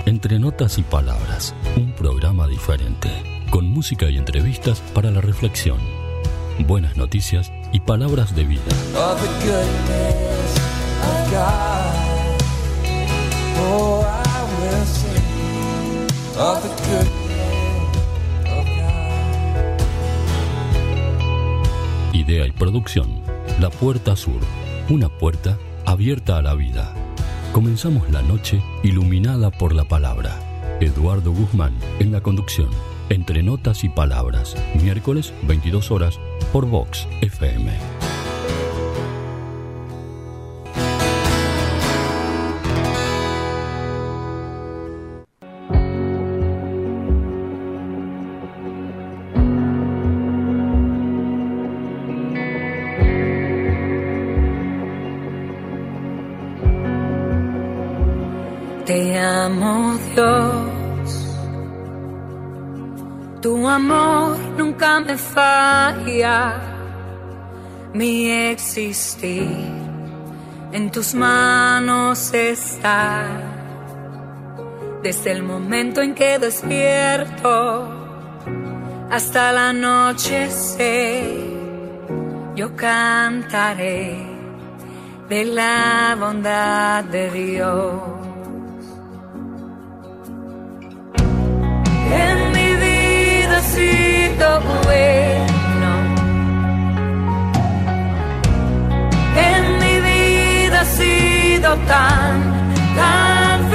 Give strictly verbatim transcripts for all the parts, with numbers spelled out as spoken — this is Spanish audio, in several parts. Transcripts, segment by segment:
Entre Notas y Palabras, un programa diferente, con música y entrevistas para la reflexión, buenas noticias y palabras de vida. Oh, the goodness of God. Oh, I will sing of the goodness of God. Idea y producción, La Puerta Sur, una puerta abierta a la vida. Comenzamos la noche iluminada por la palabra. Eduardo Guzmán en la conducción. Entre Notas y Palabras. Miércoles, veintidós horas, por Vox F M. Te amo, Dios, tu amor nunca me falla, mi existir en tus manos está, desde el momento en que despierto hasta el anochecer, yo cantaré de la bondad de Dios. En mi vida ha sido bueno, en mi vida ha sido tan, tan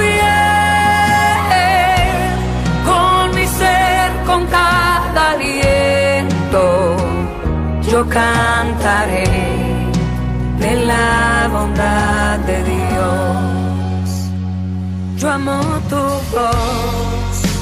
fiel, con mi ser, con cada aliento, yo cantaré de la bondad de Dios. Yo amo tu voz,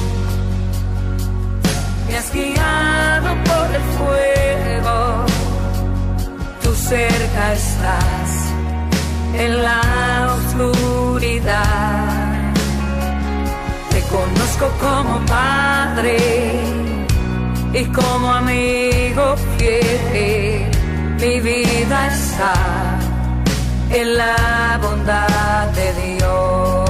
me has guiado por el fuego, tú cerca estás en la oscuridad. Te conozco como padre y como amigo fiel, mi vida está en la bondad de Dios.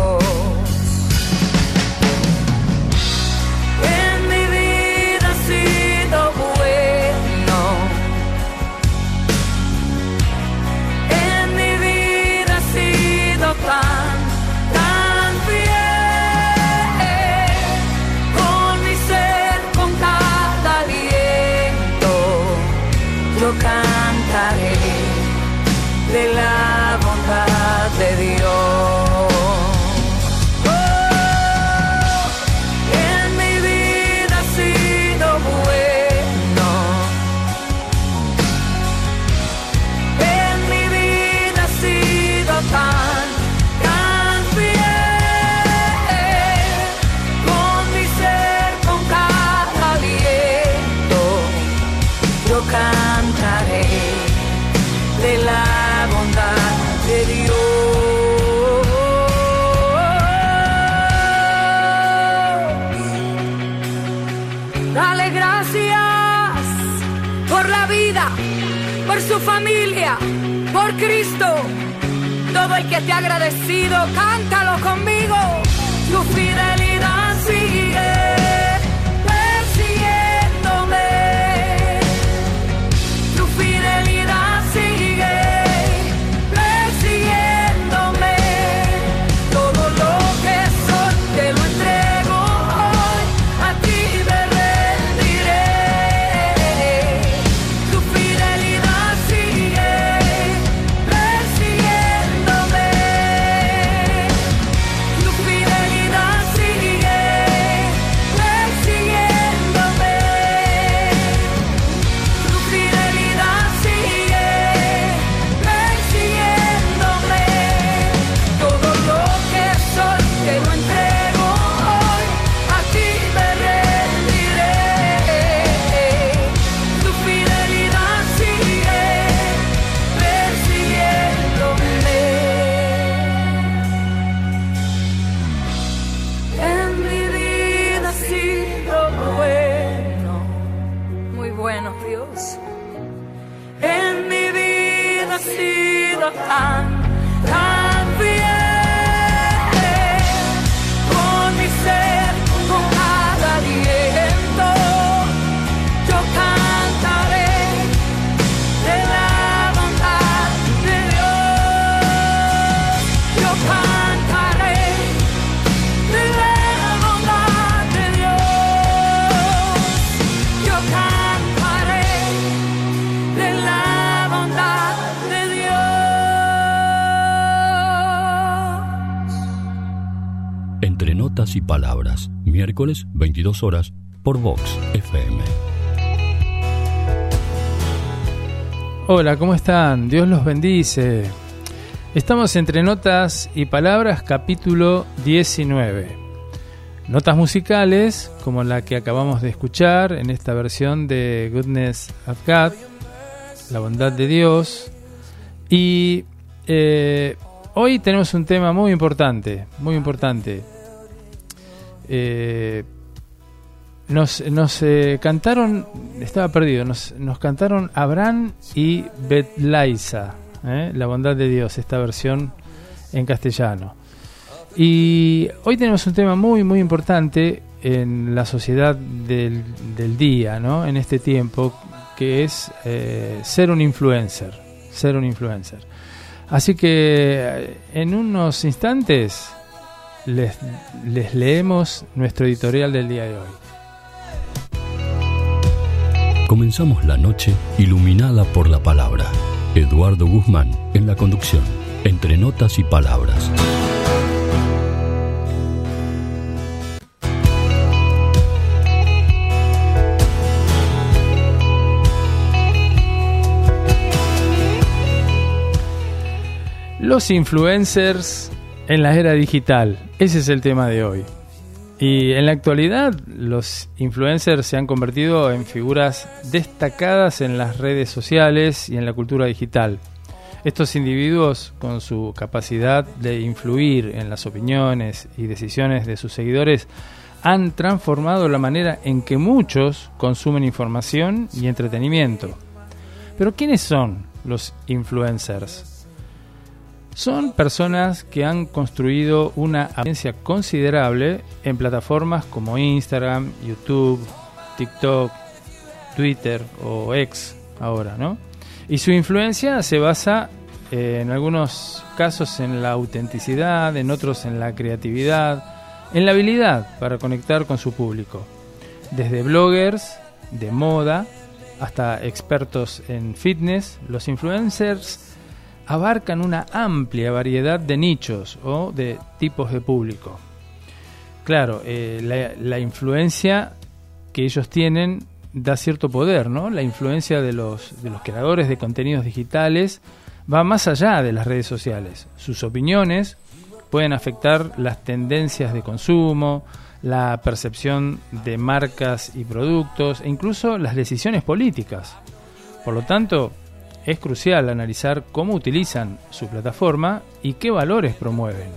Tan, tan fiel, con mi ser, con cada aliento, yo cantaré de la bondad de Dios. Oh, en mi vida ha sido bueno, en mi vida ha sido tan cantaré de la bondad de Dios. Dale gracias por la vida, por su familia, por Cristo. Todo el que te ha agradecido, cántalo conmigo. Tu fidelidad sigue persiguiéndome. Fidelidad sigue persiguiéndome. Todo lo que soy te lo entrego hoy, a ti me rendiré. Tu fidelidad sigue persiguiéndome. Tu fidelidad sigue persiguiéndome. Tu fidelidad sigue persiguiéndome. Todo lo que soy te lo entrego hoy, a ti me rendiré. Tu fidelidad sigue persiguiéndome. En mi vida ha sido bueno, muy bueno Dios. En mi vida ha sido tan, tan fiel, con mi Entre Notas y Palabras, miércoles veintidós horas por Vox F M. Hola, ¿cómo están? Dios los bendice. Estamos Entre Notas y Palabras, capítulo diecinueve. Notas musicales, como la que acabamos de escuchar en esta versión de Goodness of God, la bondad de Dios. Y eh, hoy tenemos un tema muy importante, muy importante. Eh, nos nos eh, cantaron, estaba perdido, nos, nos cantaron Abraham y Betlaisa, eh, la bondad de Dios, esta versión en castellano. Y hoy tenemos un tema muy muy importante en la sociedad del, del día, ¿no? En este tiempo, que es eh, ser un influencer, ser un influencer. Así que en unos instantes les, les leemos nuestro editorial del día de hoy. Comenzamos la noche iluminada por la palabra. Eduardo Guzmán en la conducción. Entre Notas y Palabras. Los influencers en la era digital, ese es el tema de hoy. Y en la actualidad los influencers se han convertido en figuras destacadas en las redes sociales y en la cultura digital. Estos individuos, con su capacidad de influir en las opiniones y decisiones de sus seguidores, han transformado la manera en que muchos consumen información y entretenimiento. Pero ¿quiénes son los influencers? Son personas que han construido una audiencia considerable en plataformas como Instagram, YouTube, TikTok, Twitter o X ahora, ¿no? Y su influencia se basa eh, en algunos casos en la autenticidad, en otros en la creatividad, en la habilidad para conectar con su público. Desde bloggers de moda hasta expertos en fitness, los influencers abarcan una amplia variedad de nichos o de tipos de público. Claro, eh, la, la influencia que ellos tienen da cierto poder, ¿no? La influencia de los, de los creadores de contenidos digitales va más allá de las redes sociales. Sus opiniones pueden afectar las tendencias de consumo, la percepción de marcas y productos e incluso las decisiones políticas. Por lo tanto, es crucial analizar cómo utilizan su plataforma y qué valores promueven.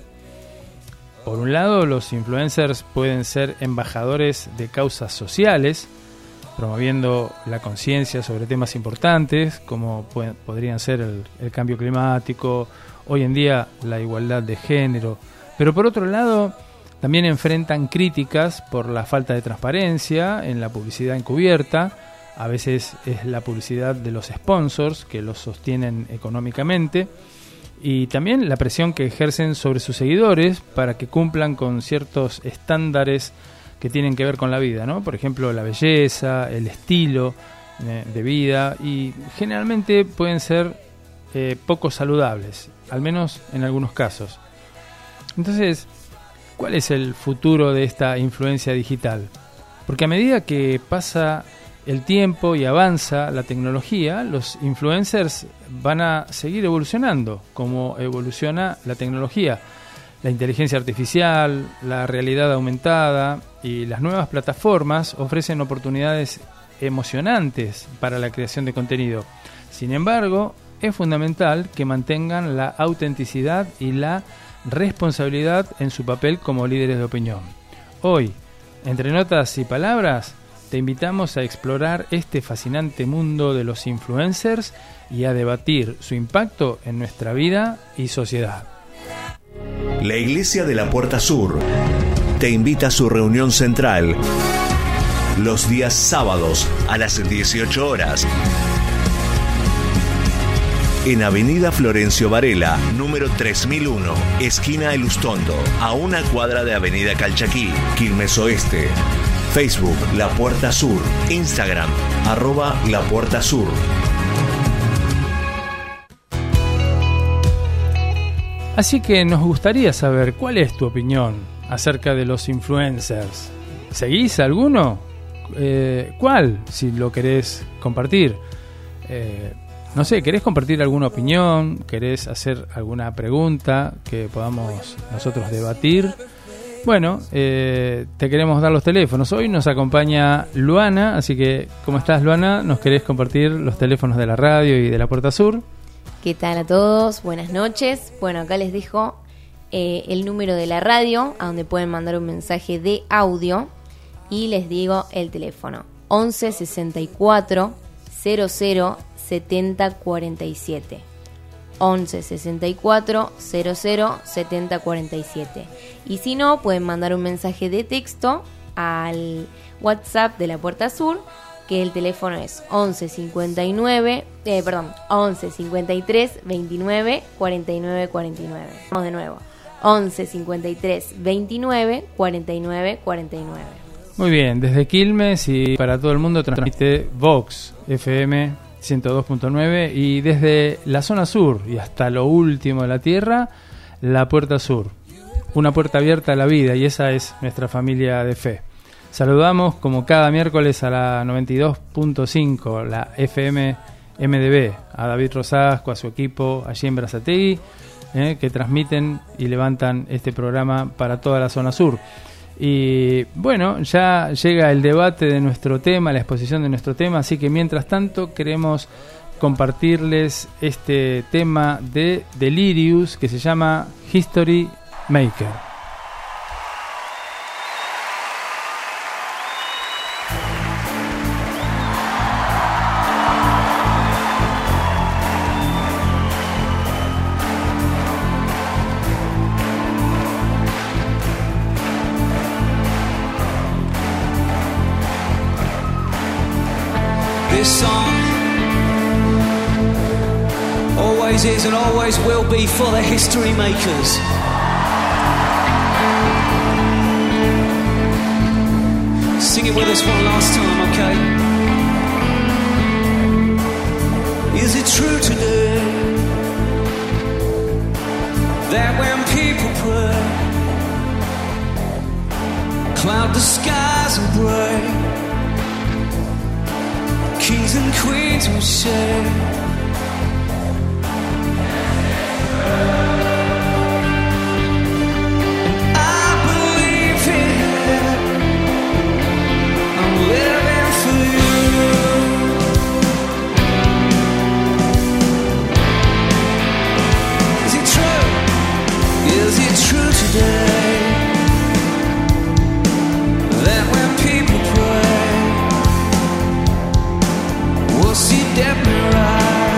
Por un lado, los influencers pueden ser embajadores de causas sociales, promoviendo la conciencia sobre temas importantes, como pueden, podrían ser el, el cambio climático, hoy en día la igualdad de género. Pero por otro lado, también enfrentan críticas por la falta de transparencia en la publicidad encubierta. A veces es la publicidad de los sponsors que los sostienen económicamente, y también la presión que ejercen sobre sus seguidores para que cumplan con ciertos estándares que tienen que ver con la vida, ¿no? Por ejemplo, la belleza, el estilo eh, de vida, y generalmente pueden ser eh, poco saludables, al menos en algunos casos. Entonces, ¿cuál es el futuro de esta influencia digital? Porque a medida que pasa el tiempo y avanza la tecnología, los influencers van a seguir evolucionando como evoluciona la tecnología. La inteligencia artificial, la realidad aumentada y las nuevas plataformas ofrecen oportunidades emocionantes para la creación de contenido. Sin embargo, es fundamental que mantengan la autenticidad y la responsabilidad en su papel como líderes de opinión. Hoy, Entre Notas y Palabras, te invitamos a explorar este fascinante mundo de los influencers y a debatir su impacto en nuestra vida y sociedad. La Iglesia de la Puerta Sur te invita a su reunión central los días sábados a las dieciocho horas en Avenida Florencio Varela, número tres mil uno, esquina Elustondo, a una cuadra de Avenida Calchaquí, Quilmes Oeste. Facebook, La Puerta Sur. Instagram, arroba La Puerta Sur. Así que nos gustaría saber cuál es tu opinión. acerca de los influencers. ¿Seguís alguno? Eh, ¿Cuál? Si lo querés compartir. Eh, no sé, ¿querés compartir alguna opinión? ¿Querés hacer alguna pregunta que podamos nosotros debatir? Bueno, eh, te queremos dar los teléfonos. Hoy nos acompaña Luana, así que, ¿cómo estás, Luana? ¿Nos querés compartir los teléfonos de la radio y de la Puerta Sur? ¿Qué tal a todos? Buenas noches. Bueno, acá les dejo eh, el número de la radio, a donde pueden mandar un mensaje de audio, y les digo el teléfono: once sesenta y cuatro cero cero setenta cuarenta y siete. once sesenta y cuatro cero cero setenta cuarenta y siete. Y si no, pueden mandar un mensaje de texto al WhatsApp de la Puerta Sur, que el teléfono es once cincuenta y nueve, eh, perdón, once cincuenta y tres veintinueve cuarenta y nueve cuarenta y nueve. Vamos de nuevo. once cincuenta y tres veintinueve cuarenta y nueve cuarenta y nueve. Muy bien, desde Quilmes y para todo el mundo transmite Vox F M ciento dos punto nueve, y desde la zona sur y hasta lo último de la tierra, la Puerta Sur. Una puerta abierta a la vida, y esa es nuestra familia de fe. Saludamos como cada miércoles a la noventa y dos punto cinco, la F M M D B, a David Rosasco, a su equipo allí en Brazatei, eh, que transmiten y levantan este programa para toda la zona sur. Y bueno, ya llega el debate de nuestro tema, la exposición de nuestro tema, así que mientras tanto queremos compartirles este tema de Delirious que se llama History Maker. This song always is and always will be for the history makers. Sing it with us one last time, okay? Is it true today that when people pray, cloud the skies and break? Kings and queens will say, and I believe it, I'm living for you. Is it true? Is it true today that when people pray, we'll see death mirage?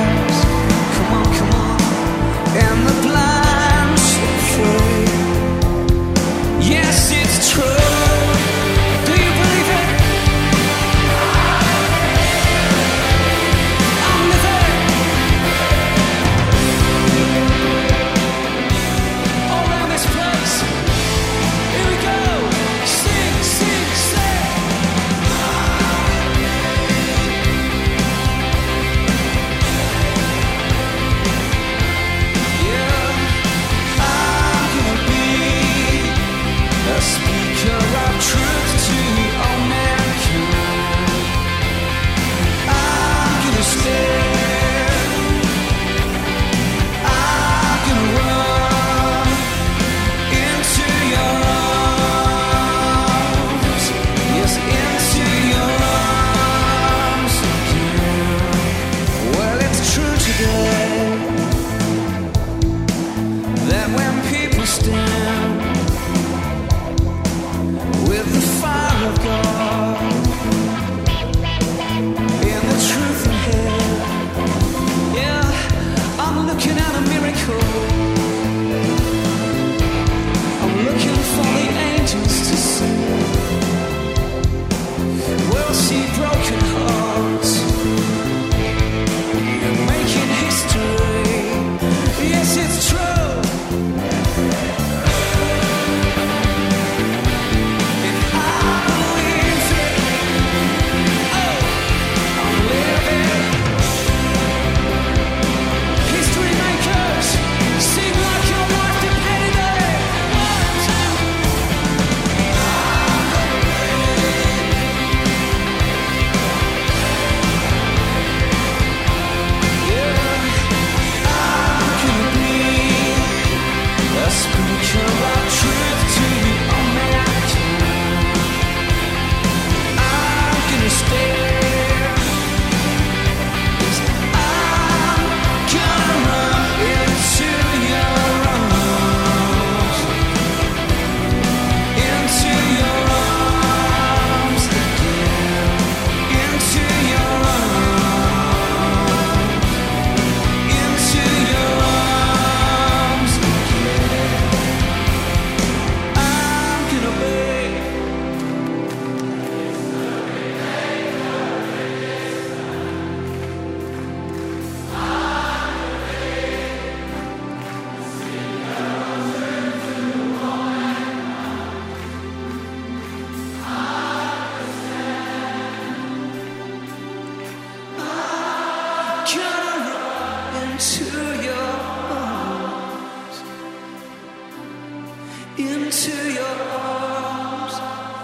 into your arms,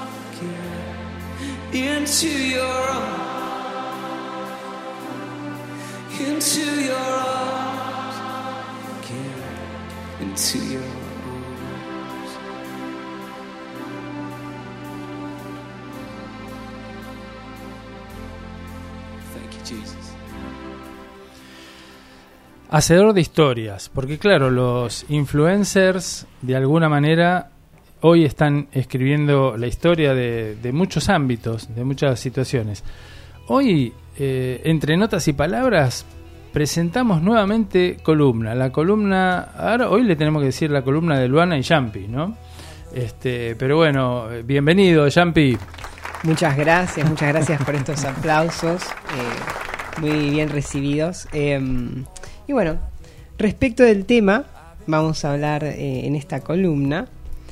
get into your arms, into your arms, get into your arms. Thank you, Jesus. Hacedor de historias, porque claro, los influencers de alguna manera hoy están escribiendo la historia de, de muchos ámbitos, de muchas situaciones. Hoy, eh, entre notas y palabras, presentamos nuevamente columna. La columna, ahora hoy le tenemos que decir la columna de Luana y Yampi, ¿no? Este, pero bueno, bienvenido, Yampi. Muchas gracias, muchas gracias por estos aplausos, eh, muy bien recibidos. Eh, y bueno, respecto del tema, vamos a hablar eh, en esta columna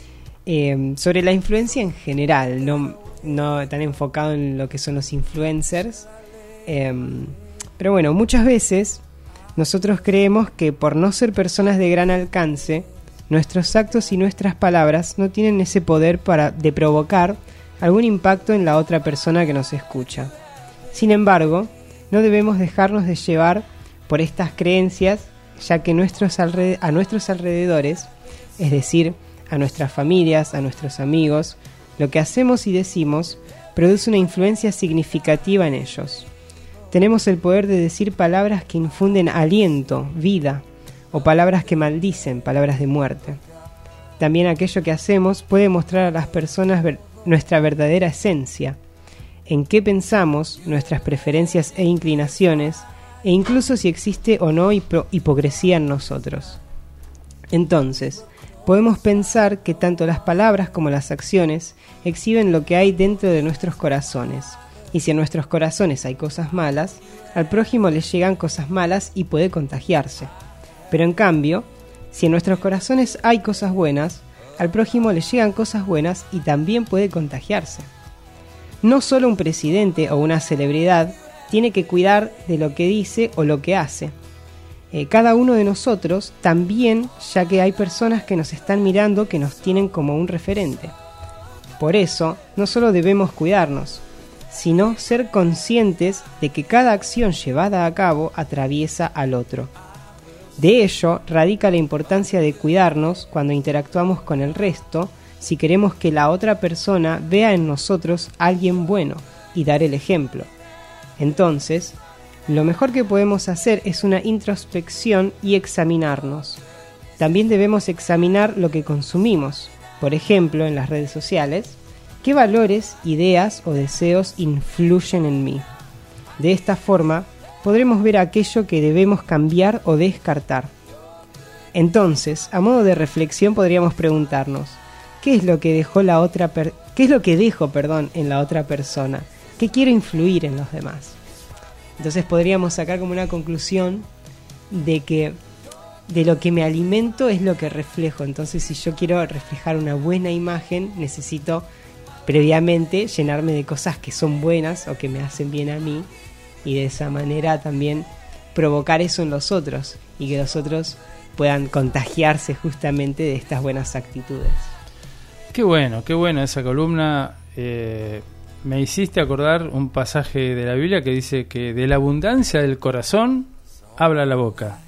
eh, sobre la influencia en general, no, no tan enfocado en lo que son los influencers. Eh, pero bueno, muchas veces nosotros creemos que por no ser personas de gran alcance, nuestros actos y nuestras palabras no tienen ese poder para, de provocar algún impacto en la otra persona que nos escucha. Sin embargo, no debemos dejarnos de llevar por estas creencias, ya que nuestros alred- a nuestros alrededores, es decir, a nuestras familias, a nuestros amigos, lo que hacemos y decimos produce una influencia significativa en ellos. Tenemos el poder de decir palabras que infunden aliento, vida, o palabras que maldicen, palabras de muerte. También aquello que hacemos puede mostrar a las personas ver- nuestra verdadera esencia, en qué pensamos, nuestras preferencias e inclinaciones, e incluso si existe o no hipo- hipocresía en nosotros. Entonces, podemos pensar que tanto las palabras como las acciones exhiben lo que hay dentro de nuestros corazones, y si en nuestros corazones hay cosas malas, al prójimo le llegan cosas malas y puede contagiarse. Pero en cambio, si en nuestros corazones hay cosas buenas, al prójimo le llegan cosas buenas y también puede contagiarse. No solo un presidente o una celebridad tiene que cuidar de lo que dice o lo que hace. Eh, cada uno de nosotros también, ya que hay personas que nos están mirando que nos tienen como un referente. Por eso, no solo debemos cuidarnos, sino ser conscientes de que cada acción llevada a cabo atraviesa al otro. De ello radica la importancia de cuidarnos cuando interactuamos con el resto, si queremos que la otra persona vea en nosotros a alguien bueno y dar el ejemplo. Entonces, lo mejor que podemos hacer es una introspección y examinarnos. También debemos examinar lo que consumimos, por ejemplo, en las redes sociales, qué valores, ideas o deseos influyen en mí. De esta forma, podremos ver aquello que debemos cambiar o descartar. Entonces, a modo de reflexión podríamos preguntarnos, ¿qué es lo que dejó la otra per- qué es lo que dejo, perdón, en la otra persona? ¿Qué quiero influir en los demás? Entonces podríamos sacar como una conclusión de que de lo que me alimento es lo que reflejo. Entonces, si yo quiero reflejar una buena imagen, necesito previamente llenarme de cosas que son buenas o que me hacen bien a mí, y de esa manera también provocar eso en los otros y que los otros puedan contagiarse justamente de estas buenas actitudes. Qué bueno, qué bueno esa columna. Eh, me hiciste acordar un pasaje de la Biblia que dice que de la abundancia del corazón habla la boca.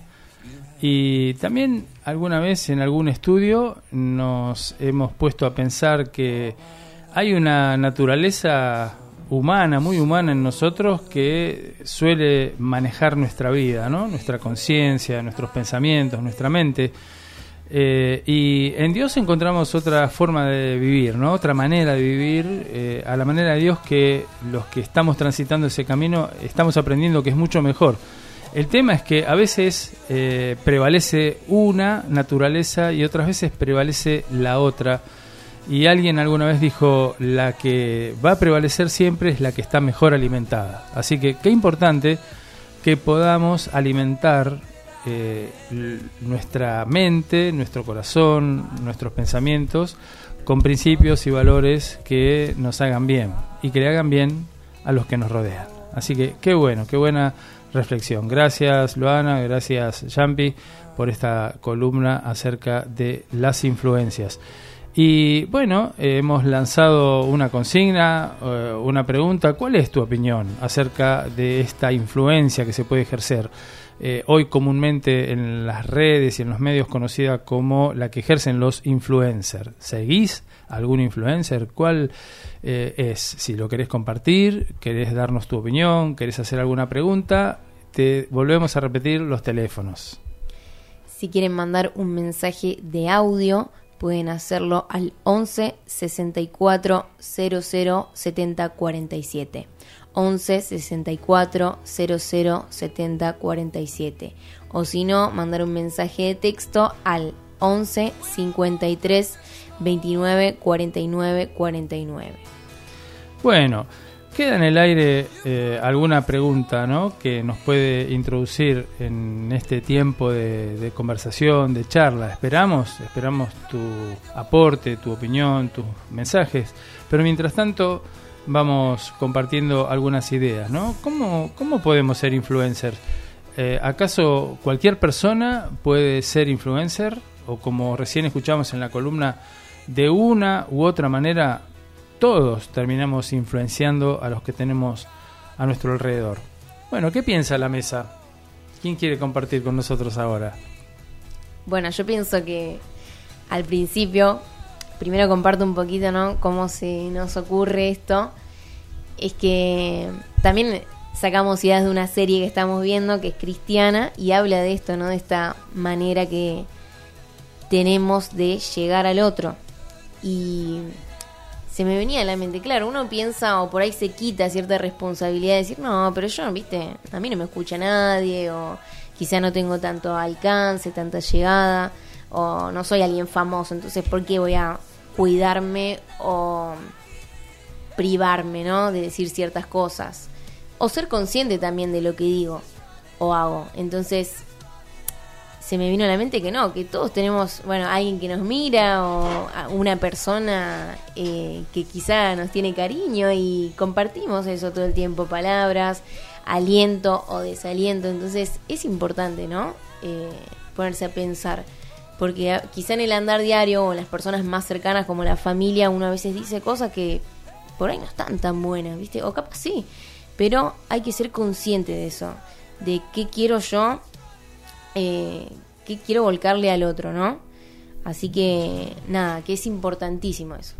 Y también alguna vez en algún estudio nos hemos puesto a pensar que hay una naturaleza humana, muy humana en nosotros, que suele manejar nuestra vida, ¿no? Nuestra conciencia, nuestros pensamientos, nuestra mente. Eh, y en Dios encontramos otra forma de vivir, ¿no? Otra manera de vivir, eh, a la manera de Dios, que los que estamos transitando ese camino estamos aprendiendo que es mucho mejor. El tema es que a veces eh, prevalece una naturaleza y otras veces prevalece la otra. Y alguien alguna vez dijo, la que va a prevalecer siempre es la que está mejor alimentada. Así que qué importante que podamos alimentar eh, l- nuestra mente, nuestro corazón, nuestros pensamientos con principios y valores que nos hagan bien y que le hagan bien a los que nos rodean. Así que qué bueno, qué buena reflexión. Gracias, Luana, gracias, Yampi, por esta columna acerca de las influencias. Y bueno, eh, hemos lanzado una consigna, eh, una pregunta. ¿Cuál es tu opinión acerca de esta influencia que se puede ejercer eh, hoy comúnmente en las redes y en los medios, conocida como la que ejercen los influencers? ¿Seguís algún influencer? ¿Cuál eh, es? Si lo querés compartir, querés darnos tu opinión, querés hacer alguna pregunta, te volvemos a repetir los teléfonos. Si quieren mandar un mensaje de audio, pueden hacerlo al once sesenta y cuatro cero cero setenta cuarenta y siete. once sesenta y cuatro cero cero setenta cuarenta y siete. O si no, mandar un mensaje de texto al once cincuenta y tres veintinueve cuarenta y nueve cuarenta y nueve. Bueno, queda en el aire eh, alguna pregunta, ¿no?, que nos puede introducir en este tiempo de, de conversación, de charla. Esperamos, esperamos tu aporte, tu opinión, tus mensajes. Pero mientras tanto, vamos compartiendo algunas ideas, ¿no? ¿Cómo, cómo podemos ser influencers? Eh, ¿Acaso cualquier persona puede ser influencer? O como recién escuchamos en la columna, de una u otra manera todos terminamos influenciando a los que tenemos a nuestro alrededor. Bueno, ¿qué piensa la mesa? ¿Quién quiere compartir con nosotros ahora? Bueno, yo pienso que al principio, primero comparto un poquito, ¿no?, cómo se nos ocurre esto. Es que también sacamos ideas de una serie que estamos viendo, que es cristiana, y habla de esto, ¿no?, de esta manera que tenemos de llegar al otro. Y se me venía a la mente, claro, uno piensa o por ahí se quita cierta responsabilidad de decir, no, pero yo, viste, a mí no me escucha nadie, o quizá no tengo tanto alcance, tanta llegada, o no soy alguien famoso, entonces ¿por qué voy a cuidarme o privarme, ¿no?, de decir ciertas cosas? O ser consciente también de lo que digo o hago. Entonces se me vino a la mente que no, que todos tenemos, bueno, alguien que nos mira o una persona eh, que quizá nos tiene cariño, y compartimos eso todo el tiempo, palabras, aliento o desaliento. Entonces es importante, ¿no?, eh, ponerse a pensar, porque quizá en el andar diario o en las personas más cercanas como la familia, uno a veces dice cosas que por ahí no están tan buenas, ¿viste? O capaz sí, pero hay que ser consciente de eso, de qué quiero yo, Eh, que quiero volcarle al otro, ¿no? Así que nada, que es importantísimo eso.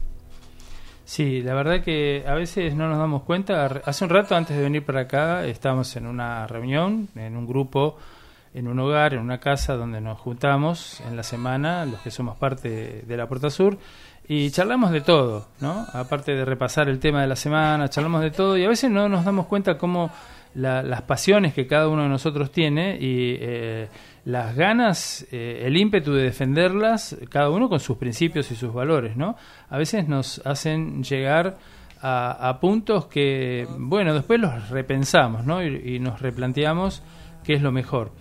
Sí, la verdad que a veces no nos damos cuenta. Hace un rato, antes de venir para acá, estábamos en una reunión, en un grupo, en un hogar, en una casa donde nos juntamos en la semana, los que somos parte de, de la Puerta Sur, y charlamos de todo, ¿no? Aparte de repasar el tema de la semana, charlamos de todo, y a veces no nos damos cuenta cómo La, las pasiones que cada uno de nosotros tiene y eh, las ganas, eh, el ímpetu de defenderlas, cada uno con sus principios y sus valores, ¿no? A veces nos hacen llegar a, a puntos que, bueno, después los repensamos, ¿no? Y, y nos replanteamos qué es lo mejor.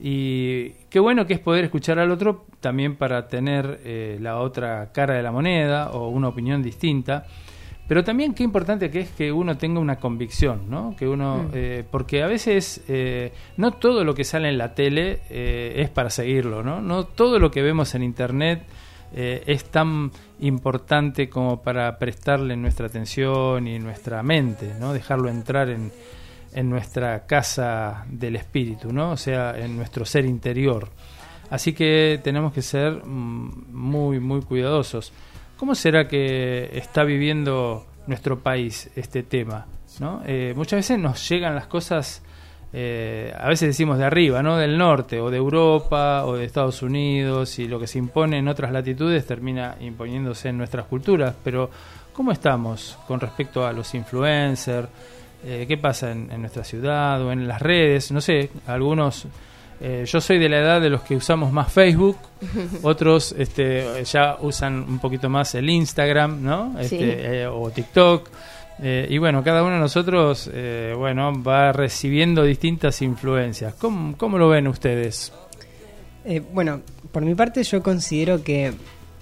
Y qué bueno que es poder escuchar al otro también para tener eh, la otra cara de la moneda o una opinión distinta. Pero también qué importante que es que uno tenga una convicción, ¿no? Que uno, mm. eh, porque a veces eh, no todo lo que sale en la tele eh, es para seguirlo, ¿no? No todo lo que vemos en internet eh, es tan importante como para prestarle nuestra atención y nuestra mente, ¿no? Dejarlo entrar en, en nuestra casa del espíritu, ¿no? O sea, en nuestro ser interior. Así que tenemos que ser muy, muy cuidadosos. ¿Cómo será que está viviendo nuestro país este tema, ¿no? Eh, muchas veces nos llegan las cosas, eh, a veces decimos de arriba, ¿no?, del norte, o de Europa, o de Estados Unidos, y lo que se impone en otras latitudes termina imponiéndose en nuestras culturas. Pero, ¿cómo estamos con respecto a los influencers? Eh, ¿Qué pasa en, en nuestra ciudad o en las redes? No sé, algunos... Eh, yo soy de la edad de los que usamos más Facebook, otros este, ya usan un poquito más el Instagram, ¿no? Este, sí. eh, o TikTok. Eh, y bueno, cada uno de nosotros eh, bueno, va recibiendo distintas influencias. ¿Cómo, cómo lo ven ustedes? Eh, bueno, por mi parte yo considero que,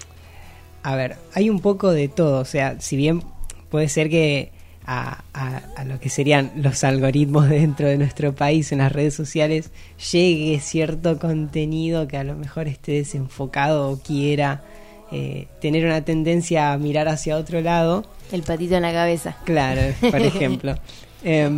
a ver, hay un poco de todo. O sea, si bien puede ser que A, a, a lo que serían los algoritmos dentro de nuestro país en las redes sociales llegue cierto contenido que a lo mejor esté desenfocado o quiera eh, tener una tendencia a mirar hacia otro lado. El patito en la cabeza. Claro, por ejemplo. eh,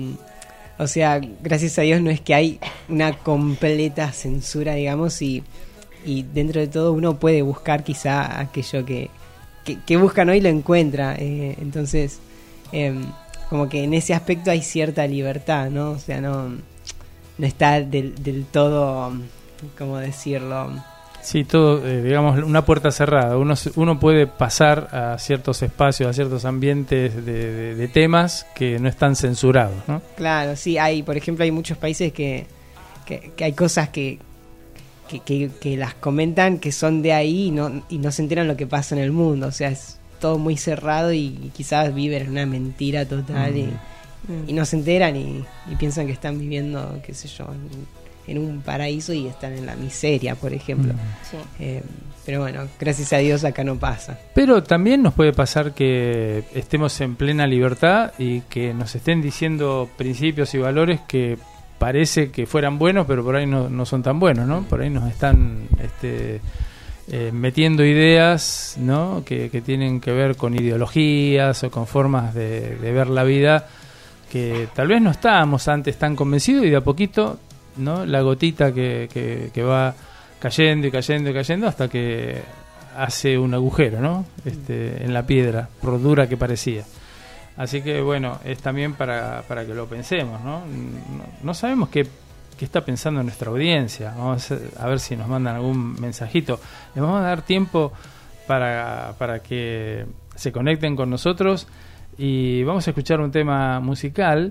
o sea, gracias a Dios no es que hay una completa censura, digamos, y, y dentro de todo uno puede buscar quizá aquello que, que, que busca, ¿no? Y lo encuentra. Eh, entonces, eh, como que en ese aspecto hay cierta libertad, ¿no? O sea, no, no está del, del todo, ¿cómo decirlo? Sí, todo, eh, digamos, una puerta cerrada. Uno, uno puede pasar a ciertos espacios, a ciertos ambientes de, de, de temas que no están censurados, ¿no? Claro, sí, hay, por ejemplo, hay muchos países que, que, que hay cosas que, que, que, que las comentan que son de ahí y no, y no se enteran lo que pasa en el mundo. O sea, es todo muy cerrado y quizás viven en una mentira total mm. y, mm. y no se enteran y, y piensan que están viviendo, qué sé yo, en, en un paraíso y están en la miseria, por ejemplo. Sí. Eh, pero bueno, gracias a Dios acá no pasa. Pero también nos puede pasar que estemos en plena libertad y que nos estén diciendo principios y valores que parece que fueran buenos, pero por ahí no, no son tan buenos, ¿no? Por ahí nos están este, eh, metiendo ideas, ¿no? Que, que tienen que ver con ideologías o con formas de, de ver la vida que tal vez no estábamos antes tan convencidos y de a poquito, ¿no? La gotita que, que, que va cayendo y cayendo y cayendo hasta que hace un agujero, ¿no? Este, en la piedra, por dura que parecía. Así que bueno, es también para, para que lo pensemos, ¿no? No, no sabemos qué, qué está pensando nuestra audiencia. Vamos a, a ver si nos mandan algún mensajito. Les vamos a dar tiempo para, para que se conecten con nosotros y vamos a escuchar un tema musical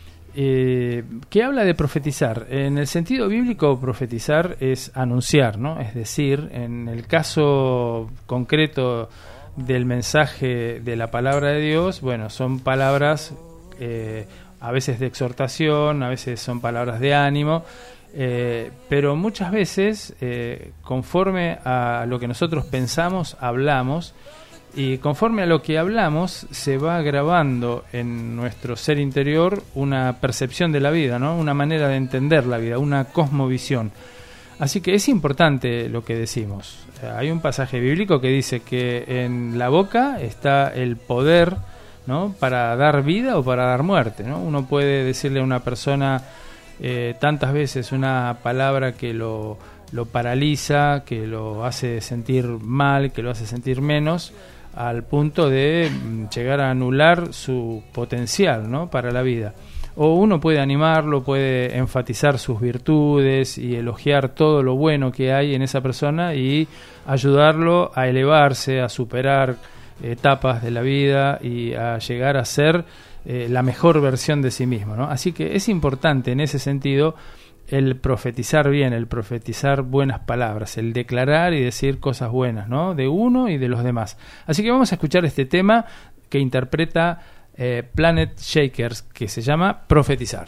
Eh, que habla de profetizar. En el sentido bíblico, profetizar es anunciar, ¿no? Es decir, en el caso concreto del mensaje de la palabra de Dios, bueno, son palabras eh, a veces de exhortación, a veces son palabras de ánimo, eh, pero muchas veces eh, conforme a lo que nosotros pensamos, hablamos. Y conforme a lo que hablamos, se va grabando en nuestro ser interior una percepción de la vida, ¿no? Una manera de entender la vida, una cosmovisión. Así que es importante lo que decimos. Hay un pasaje bíblico que dice que en la boca está el poder, ¿no? Para dar vida o para dar muerte, ¿no? Uno puede decirle a una persona eh, tantas veces una palabra que lo, lo paraliza, que lo hace sentir mal, que lo hace sentir menos, al punto de llegar a anular su potencial, ¿no? Para la vida. O uno puede animarlo, puede enfatizar sus virtudes y elogiar todo lo bueno que hay en esa persona y ayudarlo a elevarse, a superar etapas de la vida y a llegar a ser eh, la mejor versión de sí mismo, ¿no? Así que es importante en ese sentido el profetizar bien, el profetizar buenas palabras, el declarar y decir cosas buenas, ¿no? De uno y de los demás. Así que vamos a escuchar este tema que interpreta eh, Planet Shakers, que se llama Profetizar.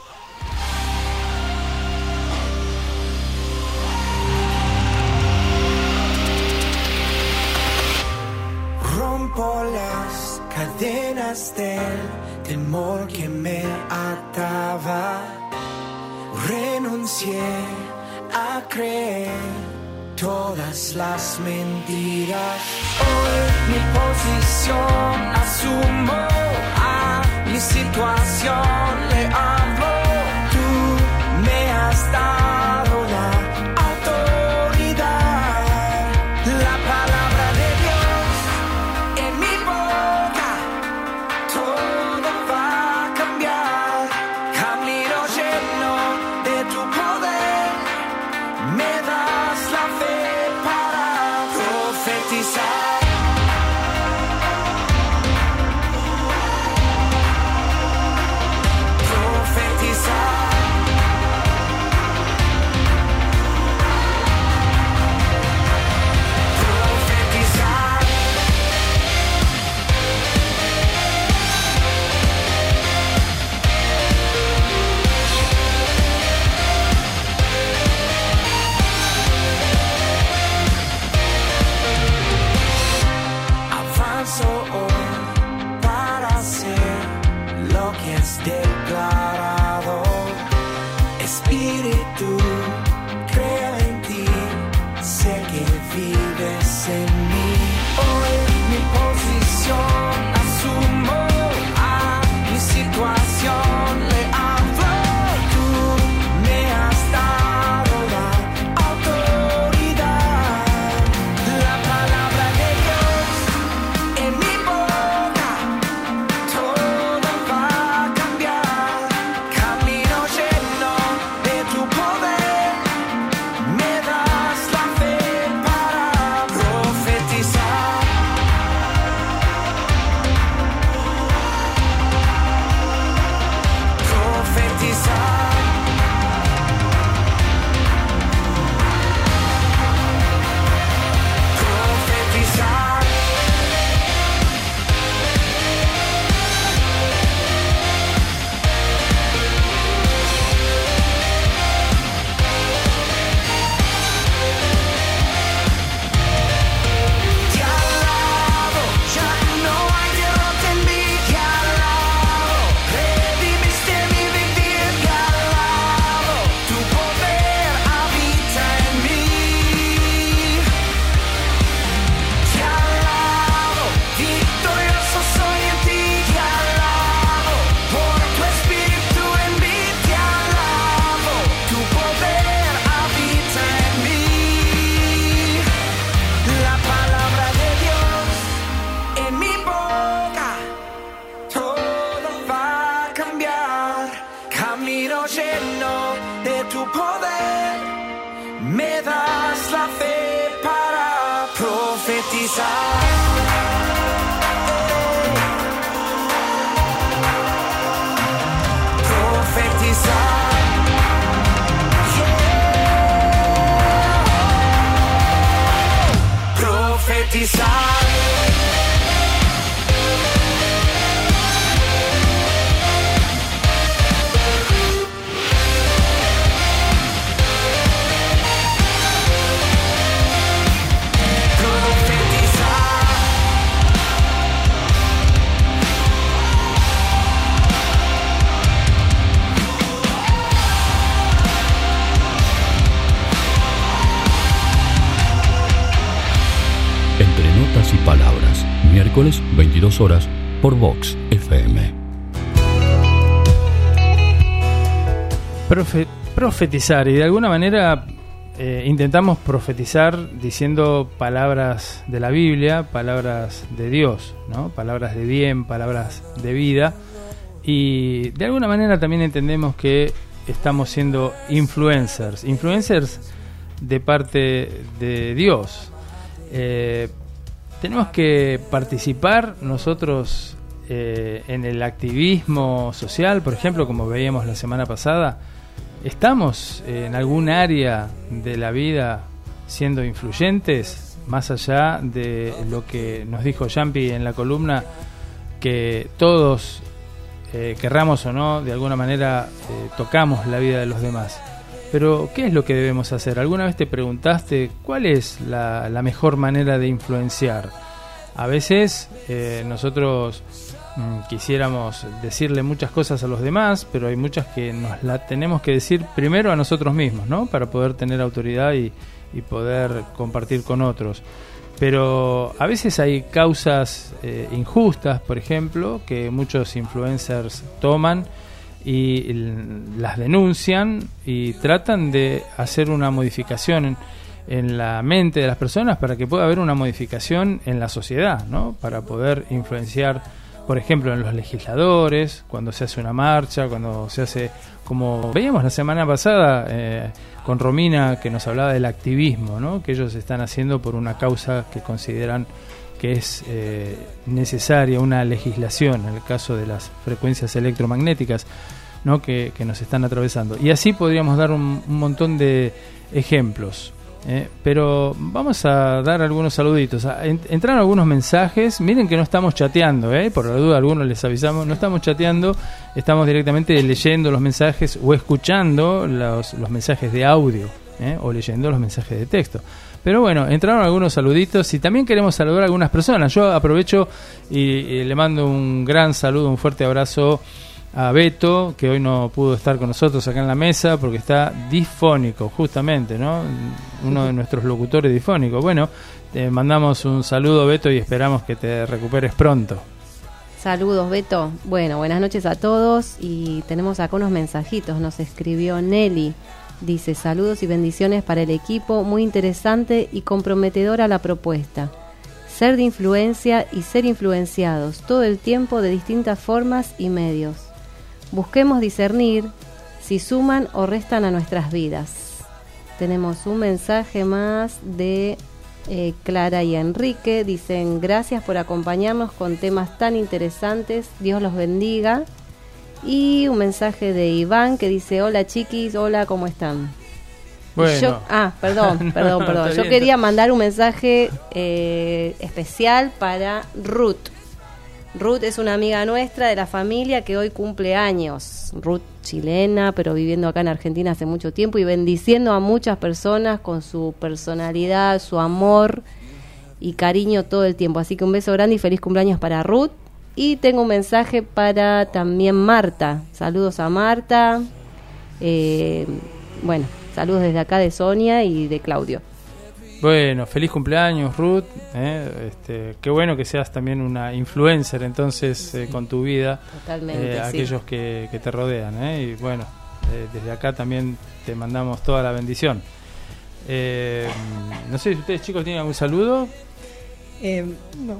Rompo las cadenas del temor que me ataba. Renuncié a creer todas las mentiras. Hoy mi posición asumo, a mi situación le hablo. Tú me has dado la autoridad, la palabra de Dios en mi boca. Todo va a cambiar, camino lleno de tu poder, me das la fe para profetizar. profetizar. Profetizar. Yeah. Profetizar. Entre notas y palabras, miércoles veintidós horas por Vox F M. Profe- profetizar, y de alguna manera eh, intentamos profetizar diciendo palabras de la Biblia, palabras de Dios, ¿no? Palabras de bien, palabras de vida, y de alguna manera también entendemos que estamos siendo influencers, influencers de parte de Dios. Eh, tenemos que participar nosotros eh, en el activismo social, por ejemplo, como veíamos la semana pasada. ¿Estamos en algún área de la vida siendo influyentes, más allá de lo que nos dijo Yampi en la columna, que todos, eh, querramos o no, de alguna manera eh, tocamos la vida de los demás? Pero, ¿qué es lo que debemos hacer? ¿Alguna vez te preguntaste cuál es la, la mejor manera de influenciar? A veces eh, nosotros mm, quisiéramos decirle muchas cosas a los demás, pero hay muchas que nos la tenemos que decir primero a nosotros mismos, ¿no? Para poder tener autoridad y, y poder compartir con otros. Pero a veces hay causas eh, injustas, por ejemplo, que muchos influencers toman y las denuncian y tratan de hacer una modificación en, en la mente de las personas para que pueda haber una modificación en la sociedad, ¿no? Para poder influenciar, por ejemplo, en los legisladores, cuando se hace una marcha, cuando se hace, como veíamos la semana pasada eh, con Romina, que nos hablaba del activismo, ¿no? Que ellos están haciendo por una causa que consideran que es eh, necesaria una legislación en el caso de las frecuencias electromagnéticas, ¿no? que, que nos están atravesando. Y así podríamos dar un, un montón de ejemplos. ¿eh? Pero vamos a dar algunos saluditos. Entraron algunos mensajes. Miren que no estamos chateando, ¿eh? Por la duda algunos les avisamos. No estamos chateando, estamos directamente leyendo los mensajes o escuchando los, los mensajes de audio, ¿eh? O leyendo los mensajes de texto. Pero bueno, entraron algunos saluditos y también queremos saludar a algunas personas. Yo aprovecho y, y le mando un gran saludo, un fuerte abrazo a Beto, que hoy no pudo estar con nosotros acá en la mesa porque está disfónico, justamente, ¿no? Uno de nuestros locutores difónicos. Bueno, te mandamos un saludo, Beto, y esperamos que te recuperes pronto. Saludos, Beto. Bueno, buenas noches a todos y tenemos acá unos mensajitos. Nos escribió Nelly. Dice, saludos y bendiciones para el equipo, muy interesante y comprometedora la propuesta. Ser de influencia y ser influenciados todo el tiempo de distintas formas y medios. Busquemos discernir si suman o restan a nuestras vidas. Tenemos un mensaje más de eh, Clara y Enrique. Dicen, gracias por acompañarnos con temas tan interesantes. Dios los bendiga. Y un mensaje de Iván que dice, hola chiquis, hola, ¿cómo están? Bueno. Yo, ah, perdón, perdón, perdón. Yo quería mandar un mensaje eh, especial para Ruth. Ruth es una amiga nuestra de la familia que hoy cumple años. Ruth chilena, pero viviendo acá en Argentina hace mucho tiempo y bendiciendo a muchas personas con su personalidad, su amor y cariño todo el tiempo. Así que un beso grande y feliz cumpleaños para Ruth. Y tengo un mensaje para también Marta. Saludos a Marta. Eh, bueno, saludos desde acá de Sonia y de Claudio. Bueno, feliz cumpleaños, Ruth. ¿eh? Este, qué bueno que seas también una influencer, entonces, eh, con tu vida. Totalmente, eh, sí. aquellos que, que te rodean. ¿eh? Y bueno, eh, desde acá también te mandamos toda la bendición. Eh, no sé si ustedes, chicos, tienen algún saludo. Eh, no.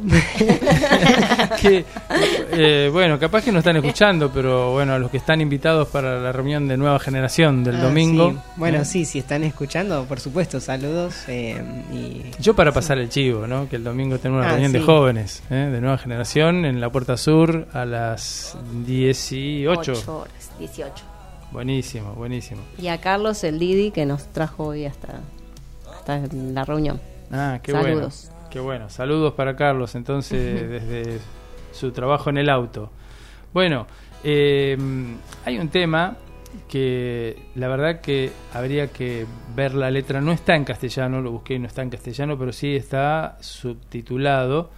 que, eh, bueno, capaz que no están escuchando, pero bueno, a los que están invitados para la reunión de Nueva Generación del ah, domingo. Sí. Bueno, ¿eh? sí, si están escuchando, por supuesto, saludos. Eh, y... Yo para pasar el chivo, ¿no? Que el domingo tenemos una ah, reunión sí. de jóvenes, ¿eh? De Nueva Generación en la Puerta Sur a las dieciocho. ocho horas, dieciocho. Buenísimo, buenísimo. Y a Carlos, el Didi, que nos trajo hoy hasta, hasta la reunión. Ah, qué Saludos. bueno. Qué bueno. Saludos para Carlos, entonces, desde su trabajo en el auto. Bueno, eh, hay un tema que la verdad que habría que ver la letra. No está en castellano, lo busqué y no está en castellano, pero sí está subtitulado.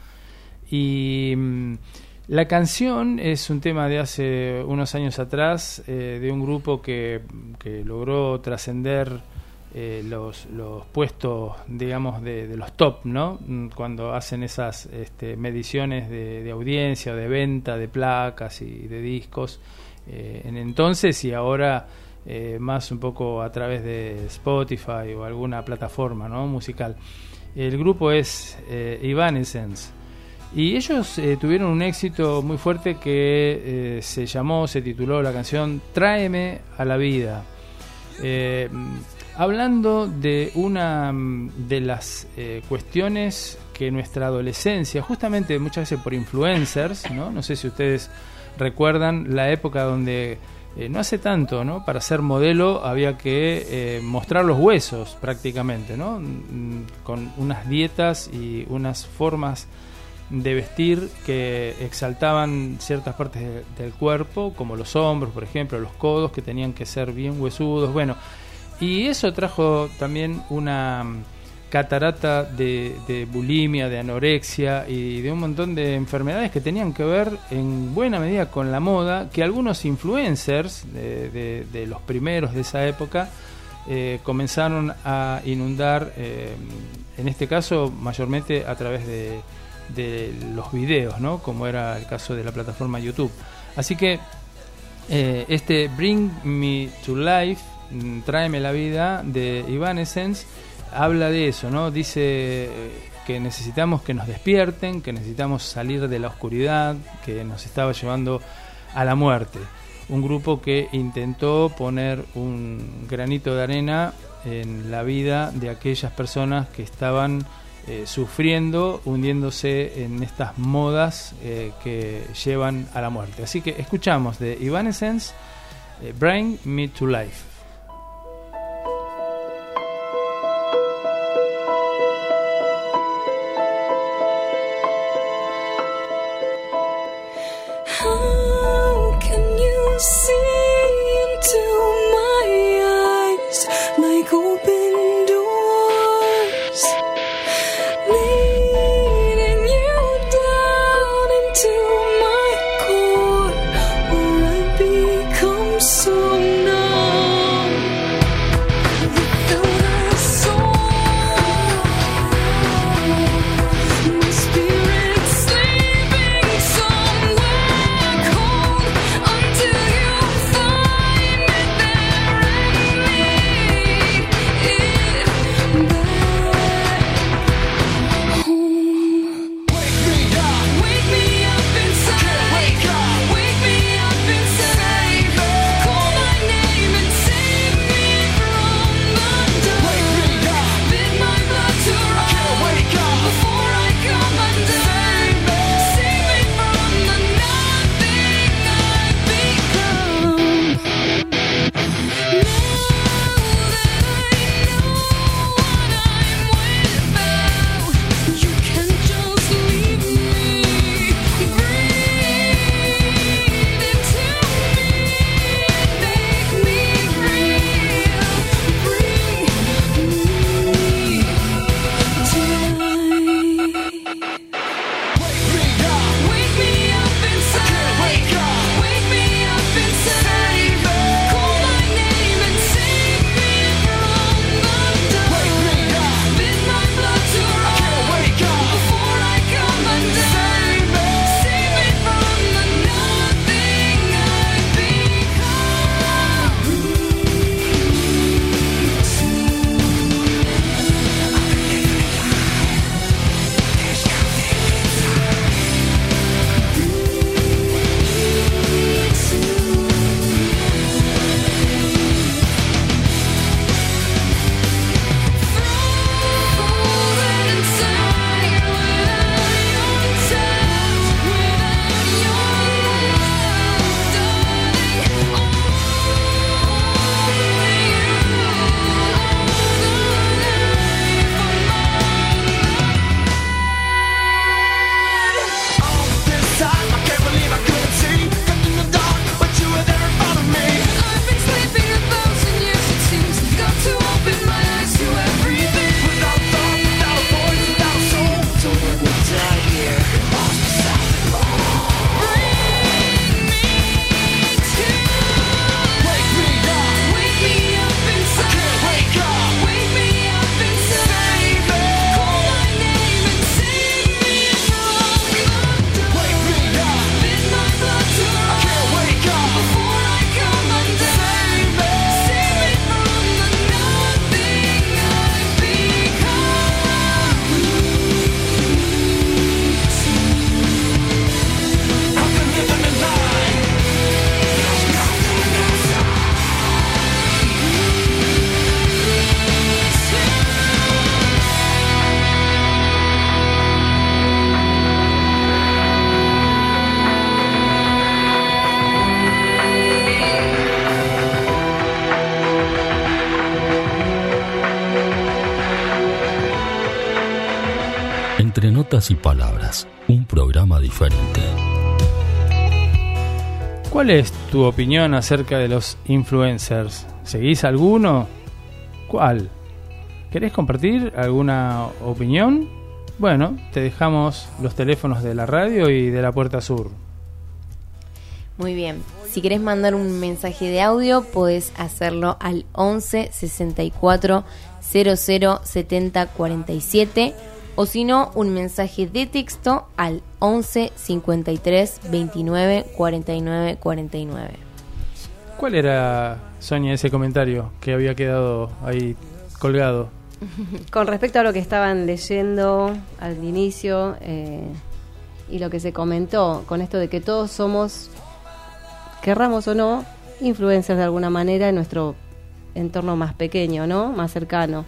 Y mm, la canción es un tema de hace unos años atrás, eh, de un grupo que, que logró trascender Eh, los, los puestos, digamos, de, de los top, ¿no? Cuando hacen esas este, mediciones de, de audiencia o de venta de placas y de discos, eh, en entonces y ahora eh, más un poco a través de Spotify o alguna plataforma, ¿no? Musical. El grupo es eh, Evanescence y ellos eh, tuvieron un éxito muy fuerte que eh, se llamó, se tituló la canción Tráeme a la vida. Eh, hablando de una de las eh, cuestiones que nuestra adolescencia, justamente muchas veces por influencers, ¿no? No sé si ustedes recuerdan la época donde eh, no hace tanto, ¿no? Para ser modelo había que eh, mostrar los huesos prácticamente, ¿no? Con unas dietas y unas formas de vestir que exaltaban ciertas partes de, del cuerpo, como los hombros, por ejemplo, los codos, que tenían que ser bien huesudos. Bueno, y eso trajo también una catarata de, de bulimia, de anorexia y de un montón de enfermedades que tenían que ver en buena medida con la moda, que algunos influencers de, de, de los primeros de esa época eh, comenzaron a inundar, eh, en este caso mayormente a través de de los videos, ¿no? Como era el caso de la plataforma YouTube. Así que eh, este Bring Me to Life, Tráeme la vida, de Evanescence, habla de eso, ¿no? Dice que necesitamos que nos despierten, que necesitamos salir de la oscuridad que nos estaba llevando a la muerte. Un grupo que intentó poner un granito de arena en la vida de aquellas personas que estaban Eh, sufriendo, hundiéndose en estas modas eh, que llevan a la muerte. Así que escuchamos de Evanescence, eh, Bring Me to Life. How can you see into my eyes like open doors? Leading you down into my core, where I become so numb. Anécdotas y palabras. Un programa diferente. ¿Cuál es tu opinión acerca de los influencers? ¿Seguís alguno? ¿Cuál? ¿Querés compartir alguna opinión? Bueno, te dejamos los teléfonos de la radio y de la Puerta Sur. Muy bien. Si querés mandar un mensaje de audio, podés hacerlo al once sesenta y cuatro cero cero setenta cuarenta y siete, o si no, un mensaje de texto al once cincuenta y tres veintinueve cuarenta y nueve cuarenta y nueve. ¿Cuál era, Sonia, ese comentario que había quedado ahí colgado? Con respecto a lo que estaban leyendo al inicio eh, y lo que se comentó con esto de que todos somos, querramos o no, influencers de alguna manera en nuestro entorno más pequeño, ¿no? Más cercano.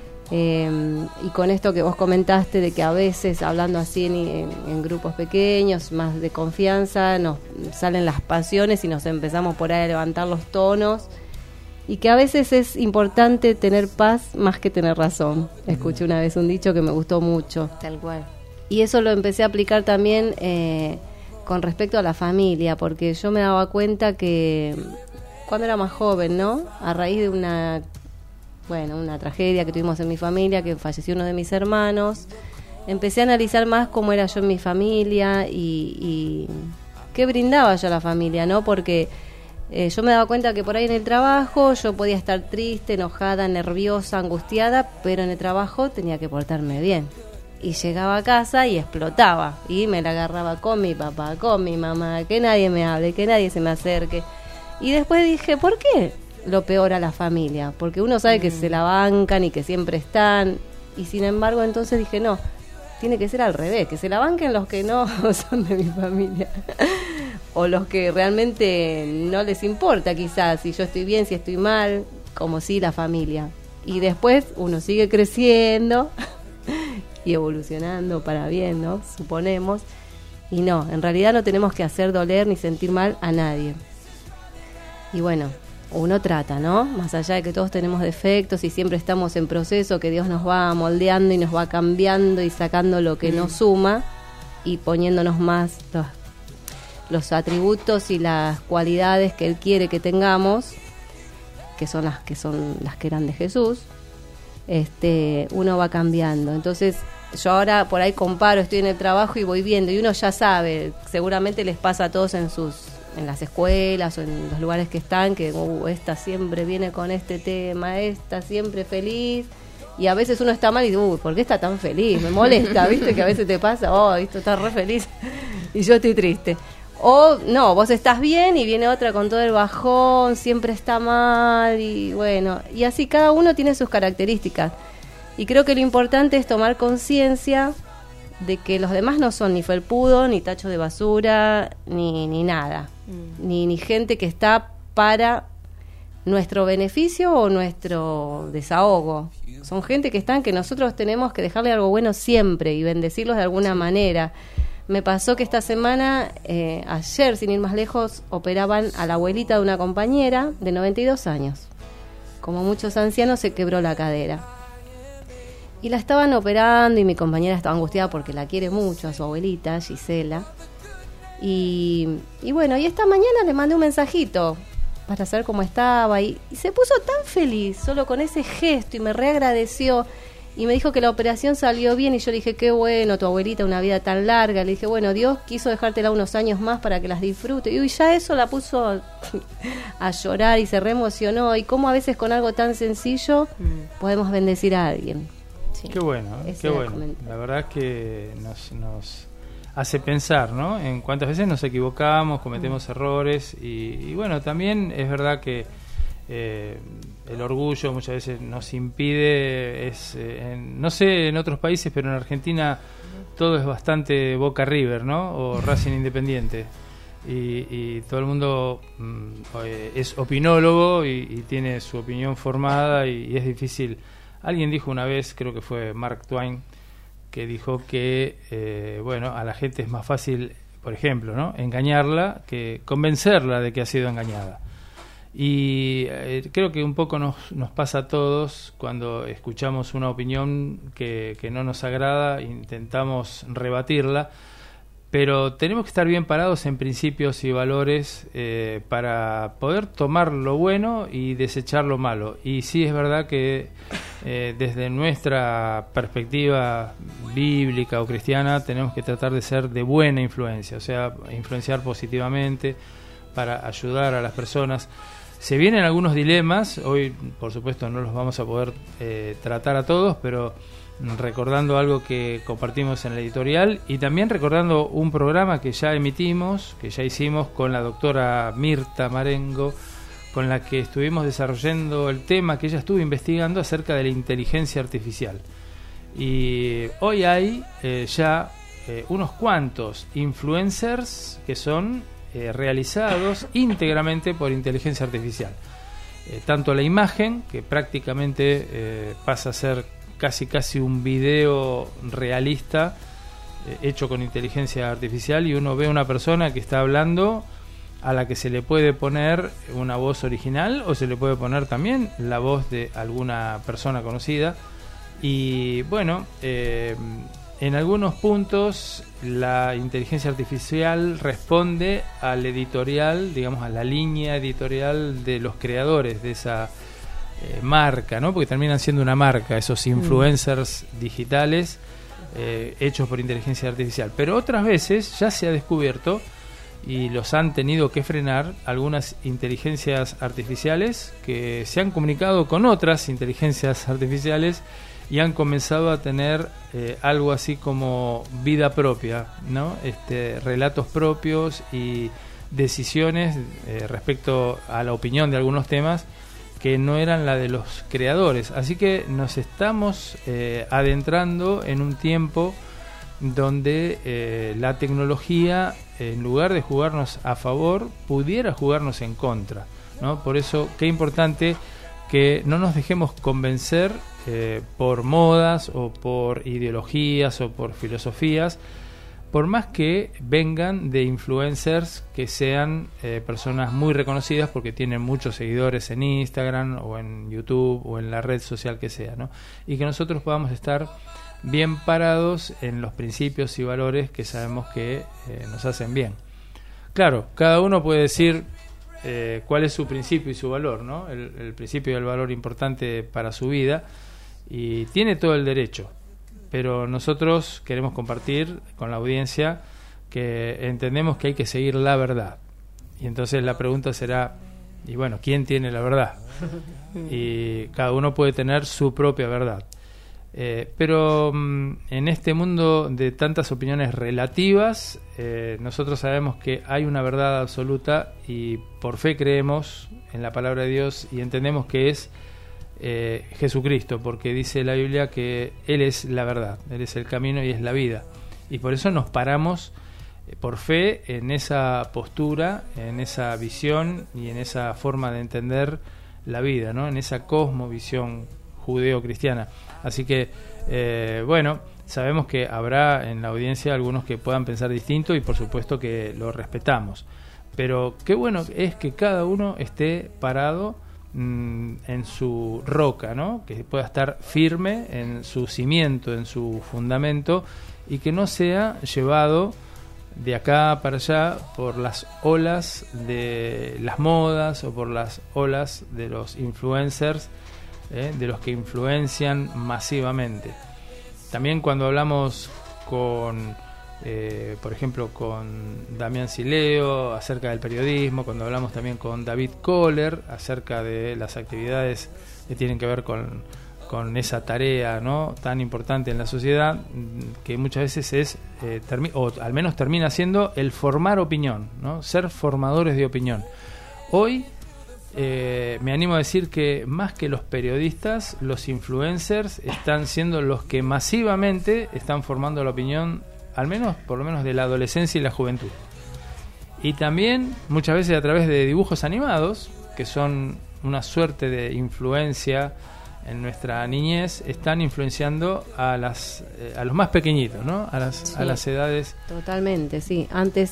Eh, y con esto que vos comentaste de que a veces hablando así en, en, en grupos pequeños, más de confianza, nos salen las pasiones y nos empezamos por ahí a levantar los tonos, y que a veces es importante tener paz más que tener razón. Escuché una vez un dicho que me gustó mucho. Tal cual. Y eso lo empecé a aplicar también eh, con respecto a la familia, porque yo me daba cuenta que cuando era más joven, ¿no? A raíz de una, bueno, una tragedia que tuvimos en mi familia, que falleció uno de mis hermanos, empecé a analizar más cómo era yo en mi familia y, y qué brindaba yo a la familia, ¿no? Porque eh, yo me daba cuenta que por ahí en el trabajo yo podía estar triste, enojada, nerviosa, angustiada, pero en el trabajo tenía que portarme bien. Y llegaba a casa y explotaba, y me la agarraba con mi papá, con mi mamá, que nadie me hable, que nadie se me acerque. Y después dije, ¿por qué lo peor a la familia? Porque uno sabe que se la bancan y que siempre están, y sin embargo entonces dije, no, tiene que ser al revés, que se la banquen los que no son de mi familia, o los que realmente no les importa quizás si yo estoy bien, si estoy mal, como si la familia. Y después uno sigue creciendo y evolucionando para bien, ¿no? Suponemos. Y no, en realidad no tenemos que hacer doler ni sentir mal a nadie. Y bueno, uno trata, ¿no? Más allá de que todos tenemos defectos y siempre estamos en proceso, que Dios nos va moldeando y nos va cambiando y sacando lo que nos suma y poniéndonos más los, los atributos y las cualidades que Él quiere que tengamos, que son las que son las que eran de Jesús. Este, uno va cambiando. Entonces yo ahora por ahí comparo, estoy en el trabajo y voy viendo, y uno ya sabe, seguramente les pasa a todos en sus en las escuelas o en los lugares que están, que uh, esta siempre viene con este tema, esta siempre feliz, y a veces uno está mal y dice, uy, ¿por qué está tan feliz? Me molesta, ¿viste? Que a veces te pasa, oh, esto está re feliz y yo estoy triste. O no, vos estás bien y viene otra con todo el bajón, siempre está mal, y bueno, y así cada uno tiene sus características. Y creo que lo importante es tomar conciencia de que los demás no son ni felpudo, ni tachos de basura, ni, ni nada, mm. ni, ni gente que está para nuestro beneficio o nuestro desahogo. Son gente que están, que nosotros tenemos que dejarle algo bueno siempre y bendecirlos de alguna sí. manera. Me pasó que esta semana, eh, ayer, sin ir más lejos, operaban a la abuelita de una compañera de noventa y dos años. Como muchos ancianos, se quebró la cadera. Y la estaban operando y mi compañera estaba angustiada porque la quiere mucho a su abuelita, Gisela. Y, y bueno, y esta mañana le mandé un mensajito para saber cómo estaba y, y se puso tan feliz solo con ese gesto y me reagradeció. Y me dijo que la operación salió bien y yo le dije, qué bueno, tu abuelita, una vida tan larga. Le dije, bueno, Dios quiso dejártela unos años más para que las disfrute. Y ya eso la puso a llorar y se reemocionó. Y cómo a veces con algo tan sencillo mm. podemos bendecir a alguien. Sí. Qué bueno, ¿eh? Qué bueno. La verdad es que nos, nos hace pensar, ¿no? En cuántas veces nos equivocamos, cometemos mm. errores. Y, y bueno, también es verdad que Eh, el orgullo muchas veces nos impide, es, eh, en, no sé en otros países, pero en Argentina todo es bastante Boca River, ¿no? O Racing Independiente, y, y todo el mundo mm, es opinólogo y, y tiene su opinión formada, y, y es difícil. Alguien dijo una vez, creo que fue Mark Twain, que dijo que eh, bueno, a la gente es más fácil, por ejemplo, ¿no? engañarla que convencerla de que ha sido engañada. Y eh, creo que un poco nos, nos pasa a todos cuando escuchamos una opinión que, que no nos agrada, intentamos rebatirla, pero tenemos que estar bien parados en principios y valores eh, para poder tomar lo bueno y desechar lo malo. Y sí es verdad que eh, desde nuestra perspectiva bíblica o cristiana tenemos que tratar de ser de buena influencia, o sea, influenciar positivamente para ayudar a las personas. Se vienen algunos dilemas, hoy por supuesto no los vamos a poder eh, tratar a todos, pero recordando algo que compartimos en el editorial y también recordando un programa que ya emitimos, que ya hicimos con la doctora Mirta Marengo, con la que estuvimos desarrollando el tema que ella estuvo investigando acerca de la inteligencia artificial. Y hoy hay eh, ya eh, unos cuantos influencers que son Eh, realizados íntegramente por inteligencia artificial. Eh, tanto la imagen, que prácticamente eh, pasa a ser casi casi un video realista eh, hecho con inteligencia artificial, y uno ve una persona que está hablando a la que se le puede poner una voz original o se le puede poner también la voz de alguna persona conocida. Y bueno, eh, en algunos puntos la inteligencia artificial responde al editorial, digamos a la línea editorial de los creadores de esa eh, marca, ¿no? Porque terminan siendo una marca esos influencers mm. digitales eh, hechos por inteligencia artificial. Pero otras veces ya se ha descubierto, y los han tenido que frenar, algunas inteligencias artificiales que se han comunicado con otras inteligencias artificiales y han comenzado a tener eh, algo así como vida propia, ¿no? Este, relatos propios y decisiones eh, respecto a la opinión de algunos temas que no eran la de los creadores. Así que nos estamos eh, adentrando en un tiempo donde eh, la tecnología, en lugar de jugarnos a favor, pudiera jugarnos en contra, ¿no? Por eso, qué importante que no nos dejemos convencer eh, por modas o por ideologías o por filosofías, por más que vengan de influencers que sean eh, personas muy reconocidas porque tienen muchos seguidores en Instagram o en YouTube o en la red social que sea, ¿no? Y que nosotros podamos estar bien parados en los principios y valores que sabemos que eh, nos hacen bien. Claro, cada uno puede decir eh, cuál es su principio y su valor, ¿no? El, el principio y el valor importante para su vida, y tiene todo el derecho. Pero nosotros queremos compartir con la audiencia que entendemos que hay que seguir la verdad. Y entonces la pregunta será, y bueno, ¿quién tiene la verdad? Y cada uno puede tener su propia verdad. Eh, pero mm, en este mundo de tantas opiniones relativas, eh, nosotros sabemos que hay una verdad absoluta y por fe creemos en la palabra de Dios y entendemos que es eh, Jesucristo, porque dice la Biblia que Él es la verdad, Él es el camino y es la vida. Y por eso nos paramos eh, por fe en esa postura, en esa visión y en esa forma de entender la vida, ¿no? En esa cosmovisión judeo-cristiana. Así que, eh, bueno, sabemos que habrá en la audiencia algunos que puedan pensar distinto y por supuesto que lo respetamos. Pero qué bueno es que cada uno esté parado mmm, en su roca, ¿no? Que pueda estar firme en su cimiento, en su fundamento, y que no sea llevado de acá para allá por las olas de las modas o por las olas de los influencers, ¿eh? de los que influencian masivamente. También cuando hablamos con, eh, por ejemplo, con Damián Sileo acerca del periodismo, cuando hablamos también con David Kohler acerca de las actividades que tienen que ver con, con esa tarea, ¿no? tan importante en la sociedad, que muchas veces es, eh, termi- o al menos termina siendo el formar opinión, ¿no? Ser formadores de opinión. Hoy Eh, me animo a decir que más que los periodistas, los influencers están siendo los que masivamente están formando la opinión, al menos, por lo menos, de la adolescencia y la juventud. Y también muchas veces a través de dibujos animados, que son una suerte de influencia en nuestra niñez, están influenciando a las eh, a los más pequeñitos, ¿no? A las, sí, a las edades. Totalmente, sí. Antes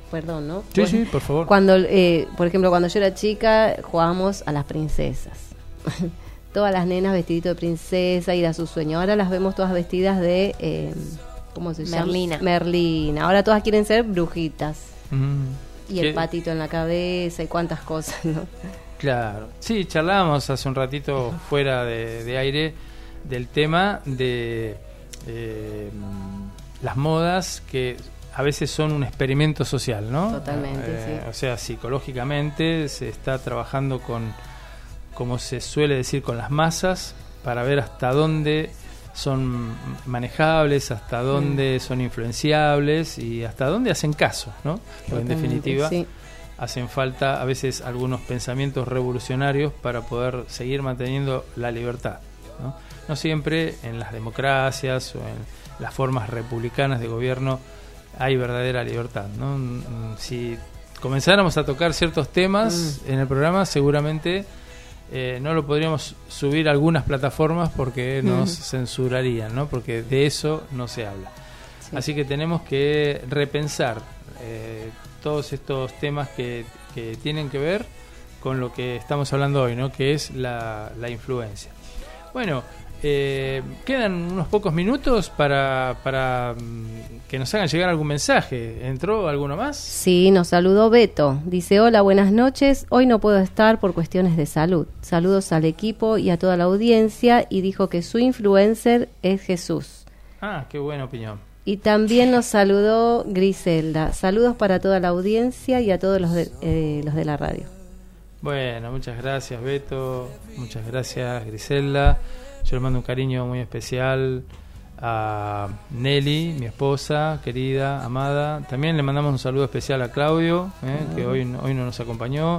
perdón, ¿no? Sí, Bueno, sí, por favor. Cuando, eh, por ejemplo, cuando yo era chica, jugábamos a las princesas. Todas las nenas vestiditas de princesa, ir a su sueño. Ahora las vemos todas vestidas de, eh, ¿cómo se llama? Merlina. Merlina. Ahora todas quieren ser brujitas. Mm. Y ¿Qué? el patito en la cabeza y cuántas cosas, ¿no? Claro. Sí, charlábamos hace un ratito fuera de, de aire del tema de eh, las modas que a veces son un experimento social, ¿no? Totalmente, Eh, sí. O sea, psicológicamente se está trabajando con, como se suele decir, con las masas para ver hasta dónde son manejables, hasta dónde son influenciables y hasta dónde hacen caso, ¿no? Porque en Totalmente, definitiva sí. hacen falta a veces algunos pensamientos revolucionarios para poder seguir manteniendo la libertad, ¿no? No siempre en las democracias o en las formas republicanas de gobierno hay verdadera libertad, ¿no? Si comenzáramos a tocar ciertos temas mm. en el programa, seguramente eh, no lo podríamos subir a algunas plataformas porque nos mm. censurarían, ¿no? Porque de eso no se habla. Sí. Así que tenemos que repensar eh, todos estos temas que, que tienen que ver con lo que estamos hablando hoy, ¿no? Que es la, la influencia. Bueno, eh, quedan unos pocos minutos para, para mm, que nos hagan llegar algún mensaje. ¿Entró alguno más? Sí, nos saludó Beto. Dice, hola, buenas noches. Hoy no puedo estar por cuestiones de salud. Saludos al equipo y a toda la audiencia. Y dijo que su influencer es Jesús. Ah, qué buena opinión. Y también nos saludó Griselda. Saludos para toda la audiencia y a todos los de, eh, los de la radio. Bueno, muchas gracias Beto, muchas gracias Griselda. Yo le mando un cariño muy especial a Nelly, mi esposa querida, amada. También le mandamos un saludo especial a Claudio, eh, uh-huh. que hoy, hoy no nos acompañó.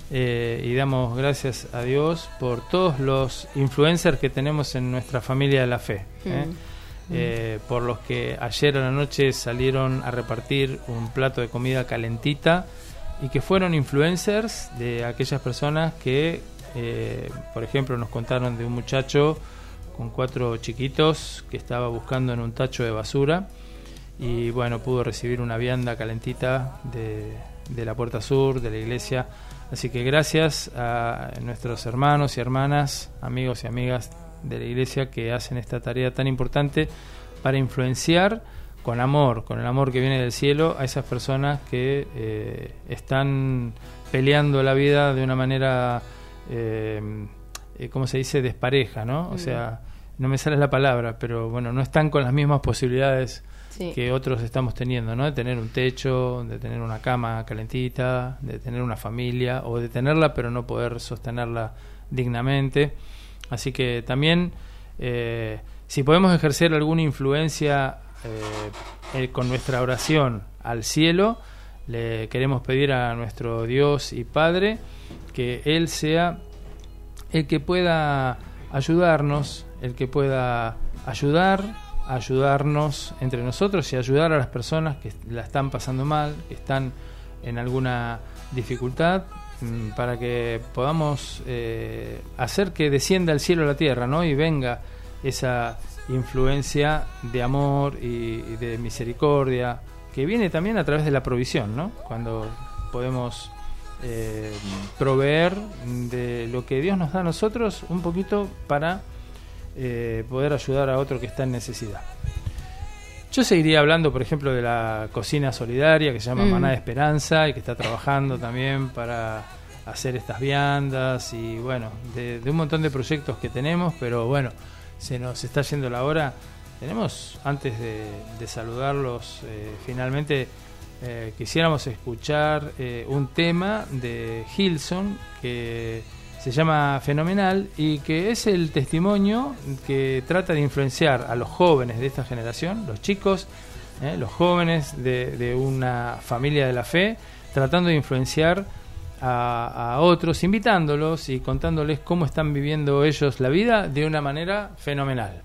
Eh, y damos gracias a Dios por todos los influencers que tenemos en nuestra familia de la fe. Eh. Uh-huh. Eh, por los que ayer a la noche salieron a repartir un plato de comida calentita y que fueron influencers de aquellas personas que, eh, por ejemplo, nos contaron de un muchacho con cuatro chiquitos que estaba buscando en un tacho de basura y bueno, pudo recibir una vianda calentita de, de la Puerta Sur, de la iglesia. Así que gracias a nuestros hermanos y hermanas, amigos y amigas de la iglesia que hacen esta tarea tan importante para influenciar con amor, con el amor que viene del cielo a esas personas que eh, están peleando la vida de una manera, eh, eh, ¿cómo se dice? Despareja, ¿no? O sea, no me sale la palabra, pero bueno, no están con las mismas posibilidades sí. que otros estamos teniendo, ¿no? De tener un techo, de tener una cama calentita, de tener una familia o de tenerla pero no poder sostenerla dignamente. Así que también, eh, si podemos ejercer alguna influencia eh, eh, con nuestra oración al cielo, le queremos pedir a nuestro Dios y Padre que Él sea el que pueda ayudarnos, el que pueda ayudar, ayudarnos entre nosotros y ayudar a las personas que la están pasando mal, que están en alguna dificultad, para que podamos eh, hacer que descienda el cielo a la tierra, ¿no? Y venga esa influencia de amor y, y de misericordia que viene también a través de la provisión, ¿no? Cuando podemos eh, proveer de lo que Dios nos da a nosotros un poquito para eh, poder ayudar a otro que está en necesidad. Yo seguiría hablando, por ejemplo, de la cocina solidaria que se llama mm. Maná de Esperanza y que está trabajando también para hacer estas viandas y bueno, de, de un montón de proyectos que tenemos, pero bueno, se nos está yendo la hora. Tenemos, antes de, de saludarlos, eh, finalmente eh, quisiéramos escuchar eh, un tema de Hillsong que se llama Fenomenal y que es el testimonio que trata de influenciar a los jóvenes de esta generación, los chicos, eh, los jóvenes de, de una familia de la fe, tratando de influenciar a, a otros, invitándolos y contándoles cómo están viviendo ellos la vida de una manera fenomenal.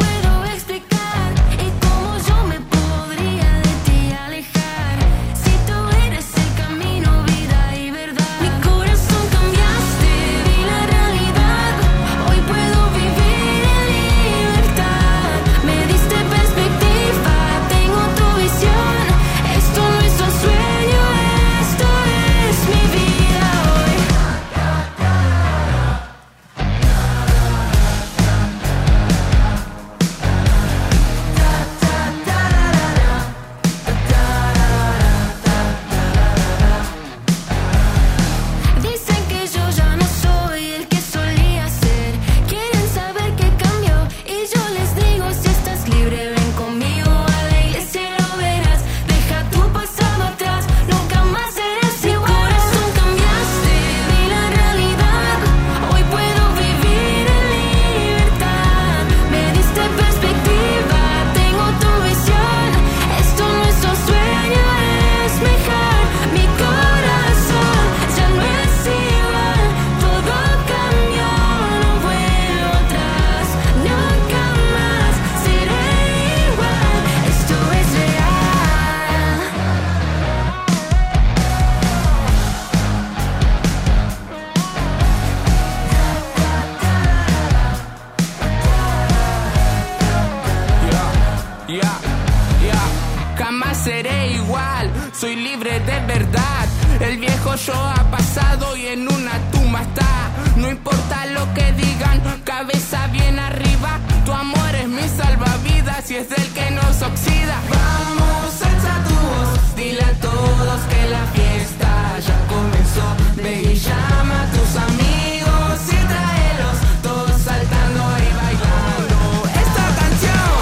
Si te igual, soy libre de verdad. El viejo yo ha pasado y en una tumba está. No importa lo que digan, cabeza bien arriba. Tu amor es mi salvavidas y es el que nos oxida. Vamos, alza tu voz, dile a todos que la fiesta ya comenzó. Ve y llama a tus amigos y tráelos, todos saltando y bailando esta canción.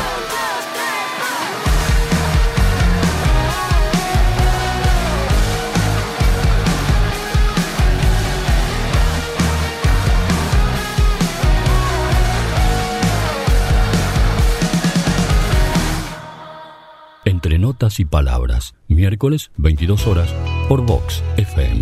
Entre notas y palabras, miércoles veintidós horas por Vox F M.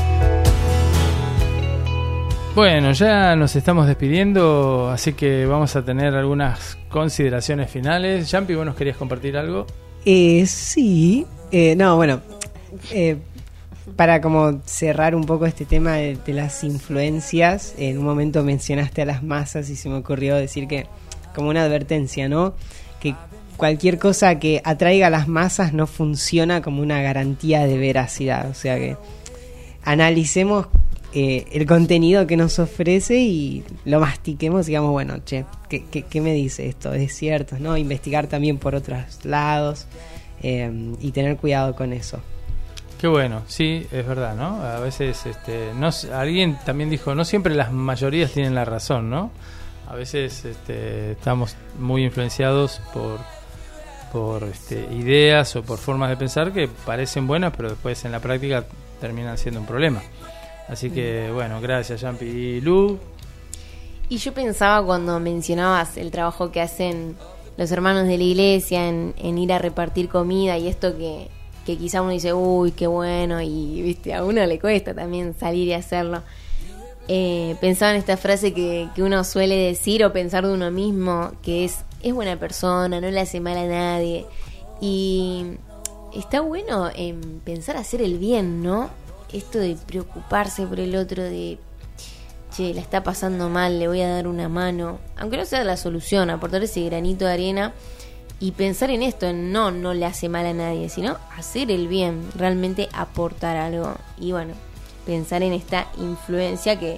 Bueno, ya nos estamos despidiendo, así que vamos a tener algunas consideraciones finales. Jampi, ¿vos nos querías compartir algo? Eh, sí, eh, no, bueno, eh, para como cerrar un poco este tema de, de las influencias, en un momento mencionaste a las masas y se me ocurrió decir que, como una advertencia, ¿no? Que cualquier cosa que atraiga a las masas no funciona como una garantía de veracidad. O sea que analicemos eh, el contenido que nos ofrece y lo mastiquemos y digamos, bueno, che, ¿qué, qué, qué me dice esto? ¿Es cierto? ¿No? Investigar también por otros lados eh, y tener cuidado con eso. Qué bueno, sí, es verdad, ¿no? A veces, este, no, alguien también dijo, no siempre las mayorías tienen la razón, ¿no? A veces este, estamos muy influenciados por por este, ideas o por formas de pensar que parecen buenas, pero después en la práctica terminan siendo un problema. Así que, bueno, gracias, Jampi. ¿Y Lu? Y yo pensaba cuando mencionabas el trabajo que hacen los hermanos de la iglesia en, en ir a repartir comida y esto que, que quizá uno dice, uy, qué bueno, y viste, a uno le cuesta también salir y hacerlo. Eh, pensaba en esta frase que, que uno suele decir o pensar de uno mismo, que es es buena persona, no le hace mal a nadie, y está bueno en pensar hacer el bien, ¿no? Esto de preocuparse por el otro, de che, la está pasando mal, le voy a dar una mano, aunque no sea la solución, aportar ese granito de arena y pensar en esto, en no, no le hace mal a nadie, sino hacer el bien, realmente aportar algo. Y bueno, pensar en esta influencia que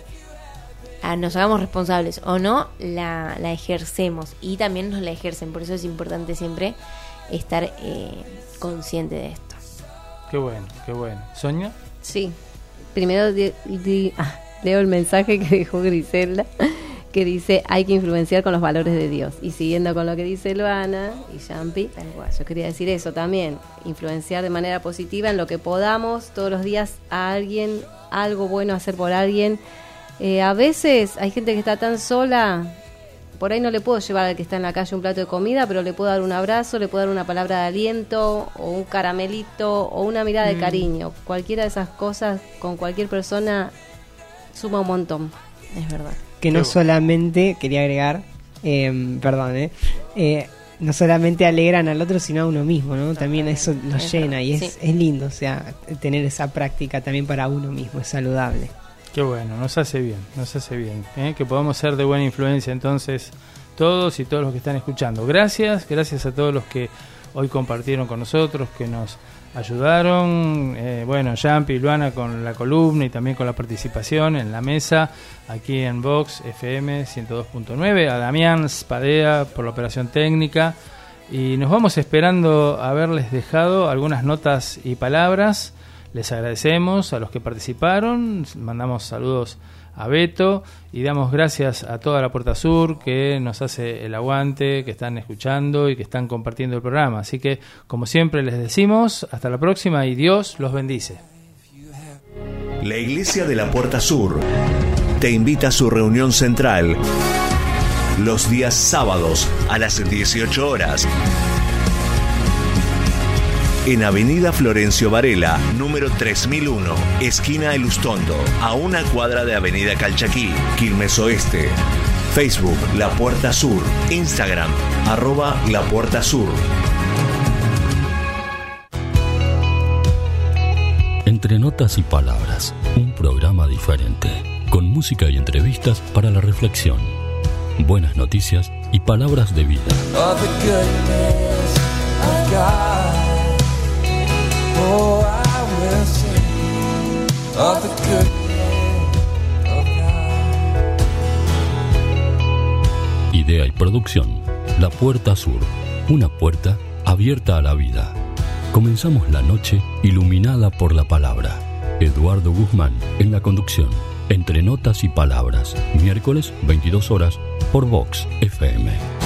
nos hagamos responsables o no, la, la ejercemos y también nos la ejercen. Por eso es importante siempre estar eh, consciente de esto. Qué bueno, qué bueno. ¿Sonia? Sí. Primero di, di, ah, leo el mensaje que dejó Griselda, que dice, hay que influenciar con los valores de Dios. Y siguiendo con lo que dice Luana y Jampi, yo quería decir eso también, influenciar de manera positiva en lo que podamos, todos los días a alguien, algo bueno hacer por alguien. Eh, a veces hay gente que está tan sola, por ahí no le puedo llevar al que está en la calle un plato de comida, pero le puedo dar un abrazo, le puedo dar una palabra de aliento, o un caramelito, o una mirada de cariño. Cualquiera de esas cosas con cualquier persona suma un montón, es verdad. Que no solamente, quería agregar, eh, perdón, eh, eh, no solamente alegran al otro, sino a uno mismo, ¿no? También eso lo es llena verdad, y es, sí. es lindo, o sea, tener esa práctica también para uno mismo, es saludable. Qué bueno, nos hace bien, nos hace bien, ¿eh? Que podamos ser de buena influencia entonces todos y todos los que están escuchando. Gracias, gracias a todos los que hoy compartieron con nosotros, que nos ayudaron, eh, bueno, Jampi y Luana con la columna y también con la participación en la mesa aquí en Vox F M ciento dos punto nueve, a Damián Spadea por la operación técnica, y nos vamos esperando haberles dejado algunas notas y palabras. Les agradecemos a los que participaron, mandamos saludos a Beto y damos gracias a toda la Puerta Sur que nos hace el aguante, que están escuchando y que están compartiendo el programa. Así que, como siempre les decimos, hasta la próxima y Dios los bendice. La Iglesia de la Puerta Sur te invita a su reunión central los días sábados a las dieciocho horas. En Avenida Florencio Varela, número tres mil uno, esquina El Ustondo, a una cuadra de Avenida Calchaquí, Quilmes Oeste. Facebook, La Puerta Sur. Instagram, arroba La Puerta Sur. Entre notas y palabras, un programa diferente, con música y entrevistas para la reflexión, buenas noticias y palabras de vida. Of the goodness of God. of the goodness of God. Idea y producción, La Puerta Sur, una puerta abierta a la vida. Comenzamos la noche iluminada por la palabra. Eduardo Guzmán en la conducción, entre notas y palabras, miércoles veintidós horas por Vox F M.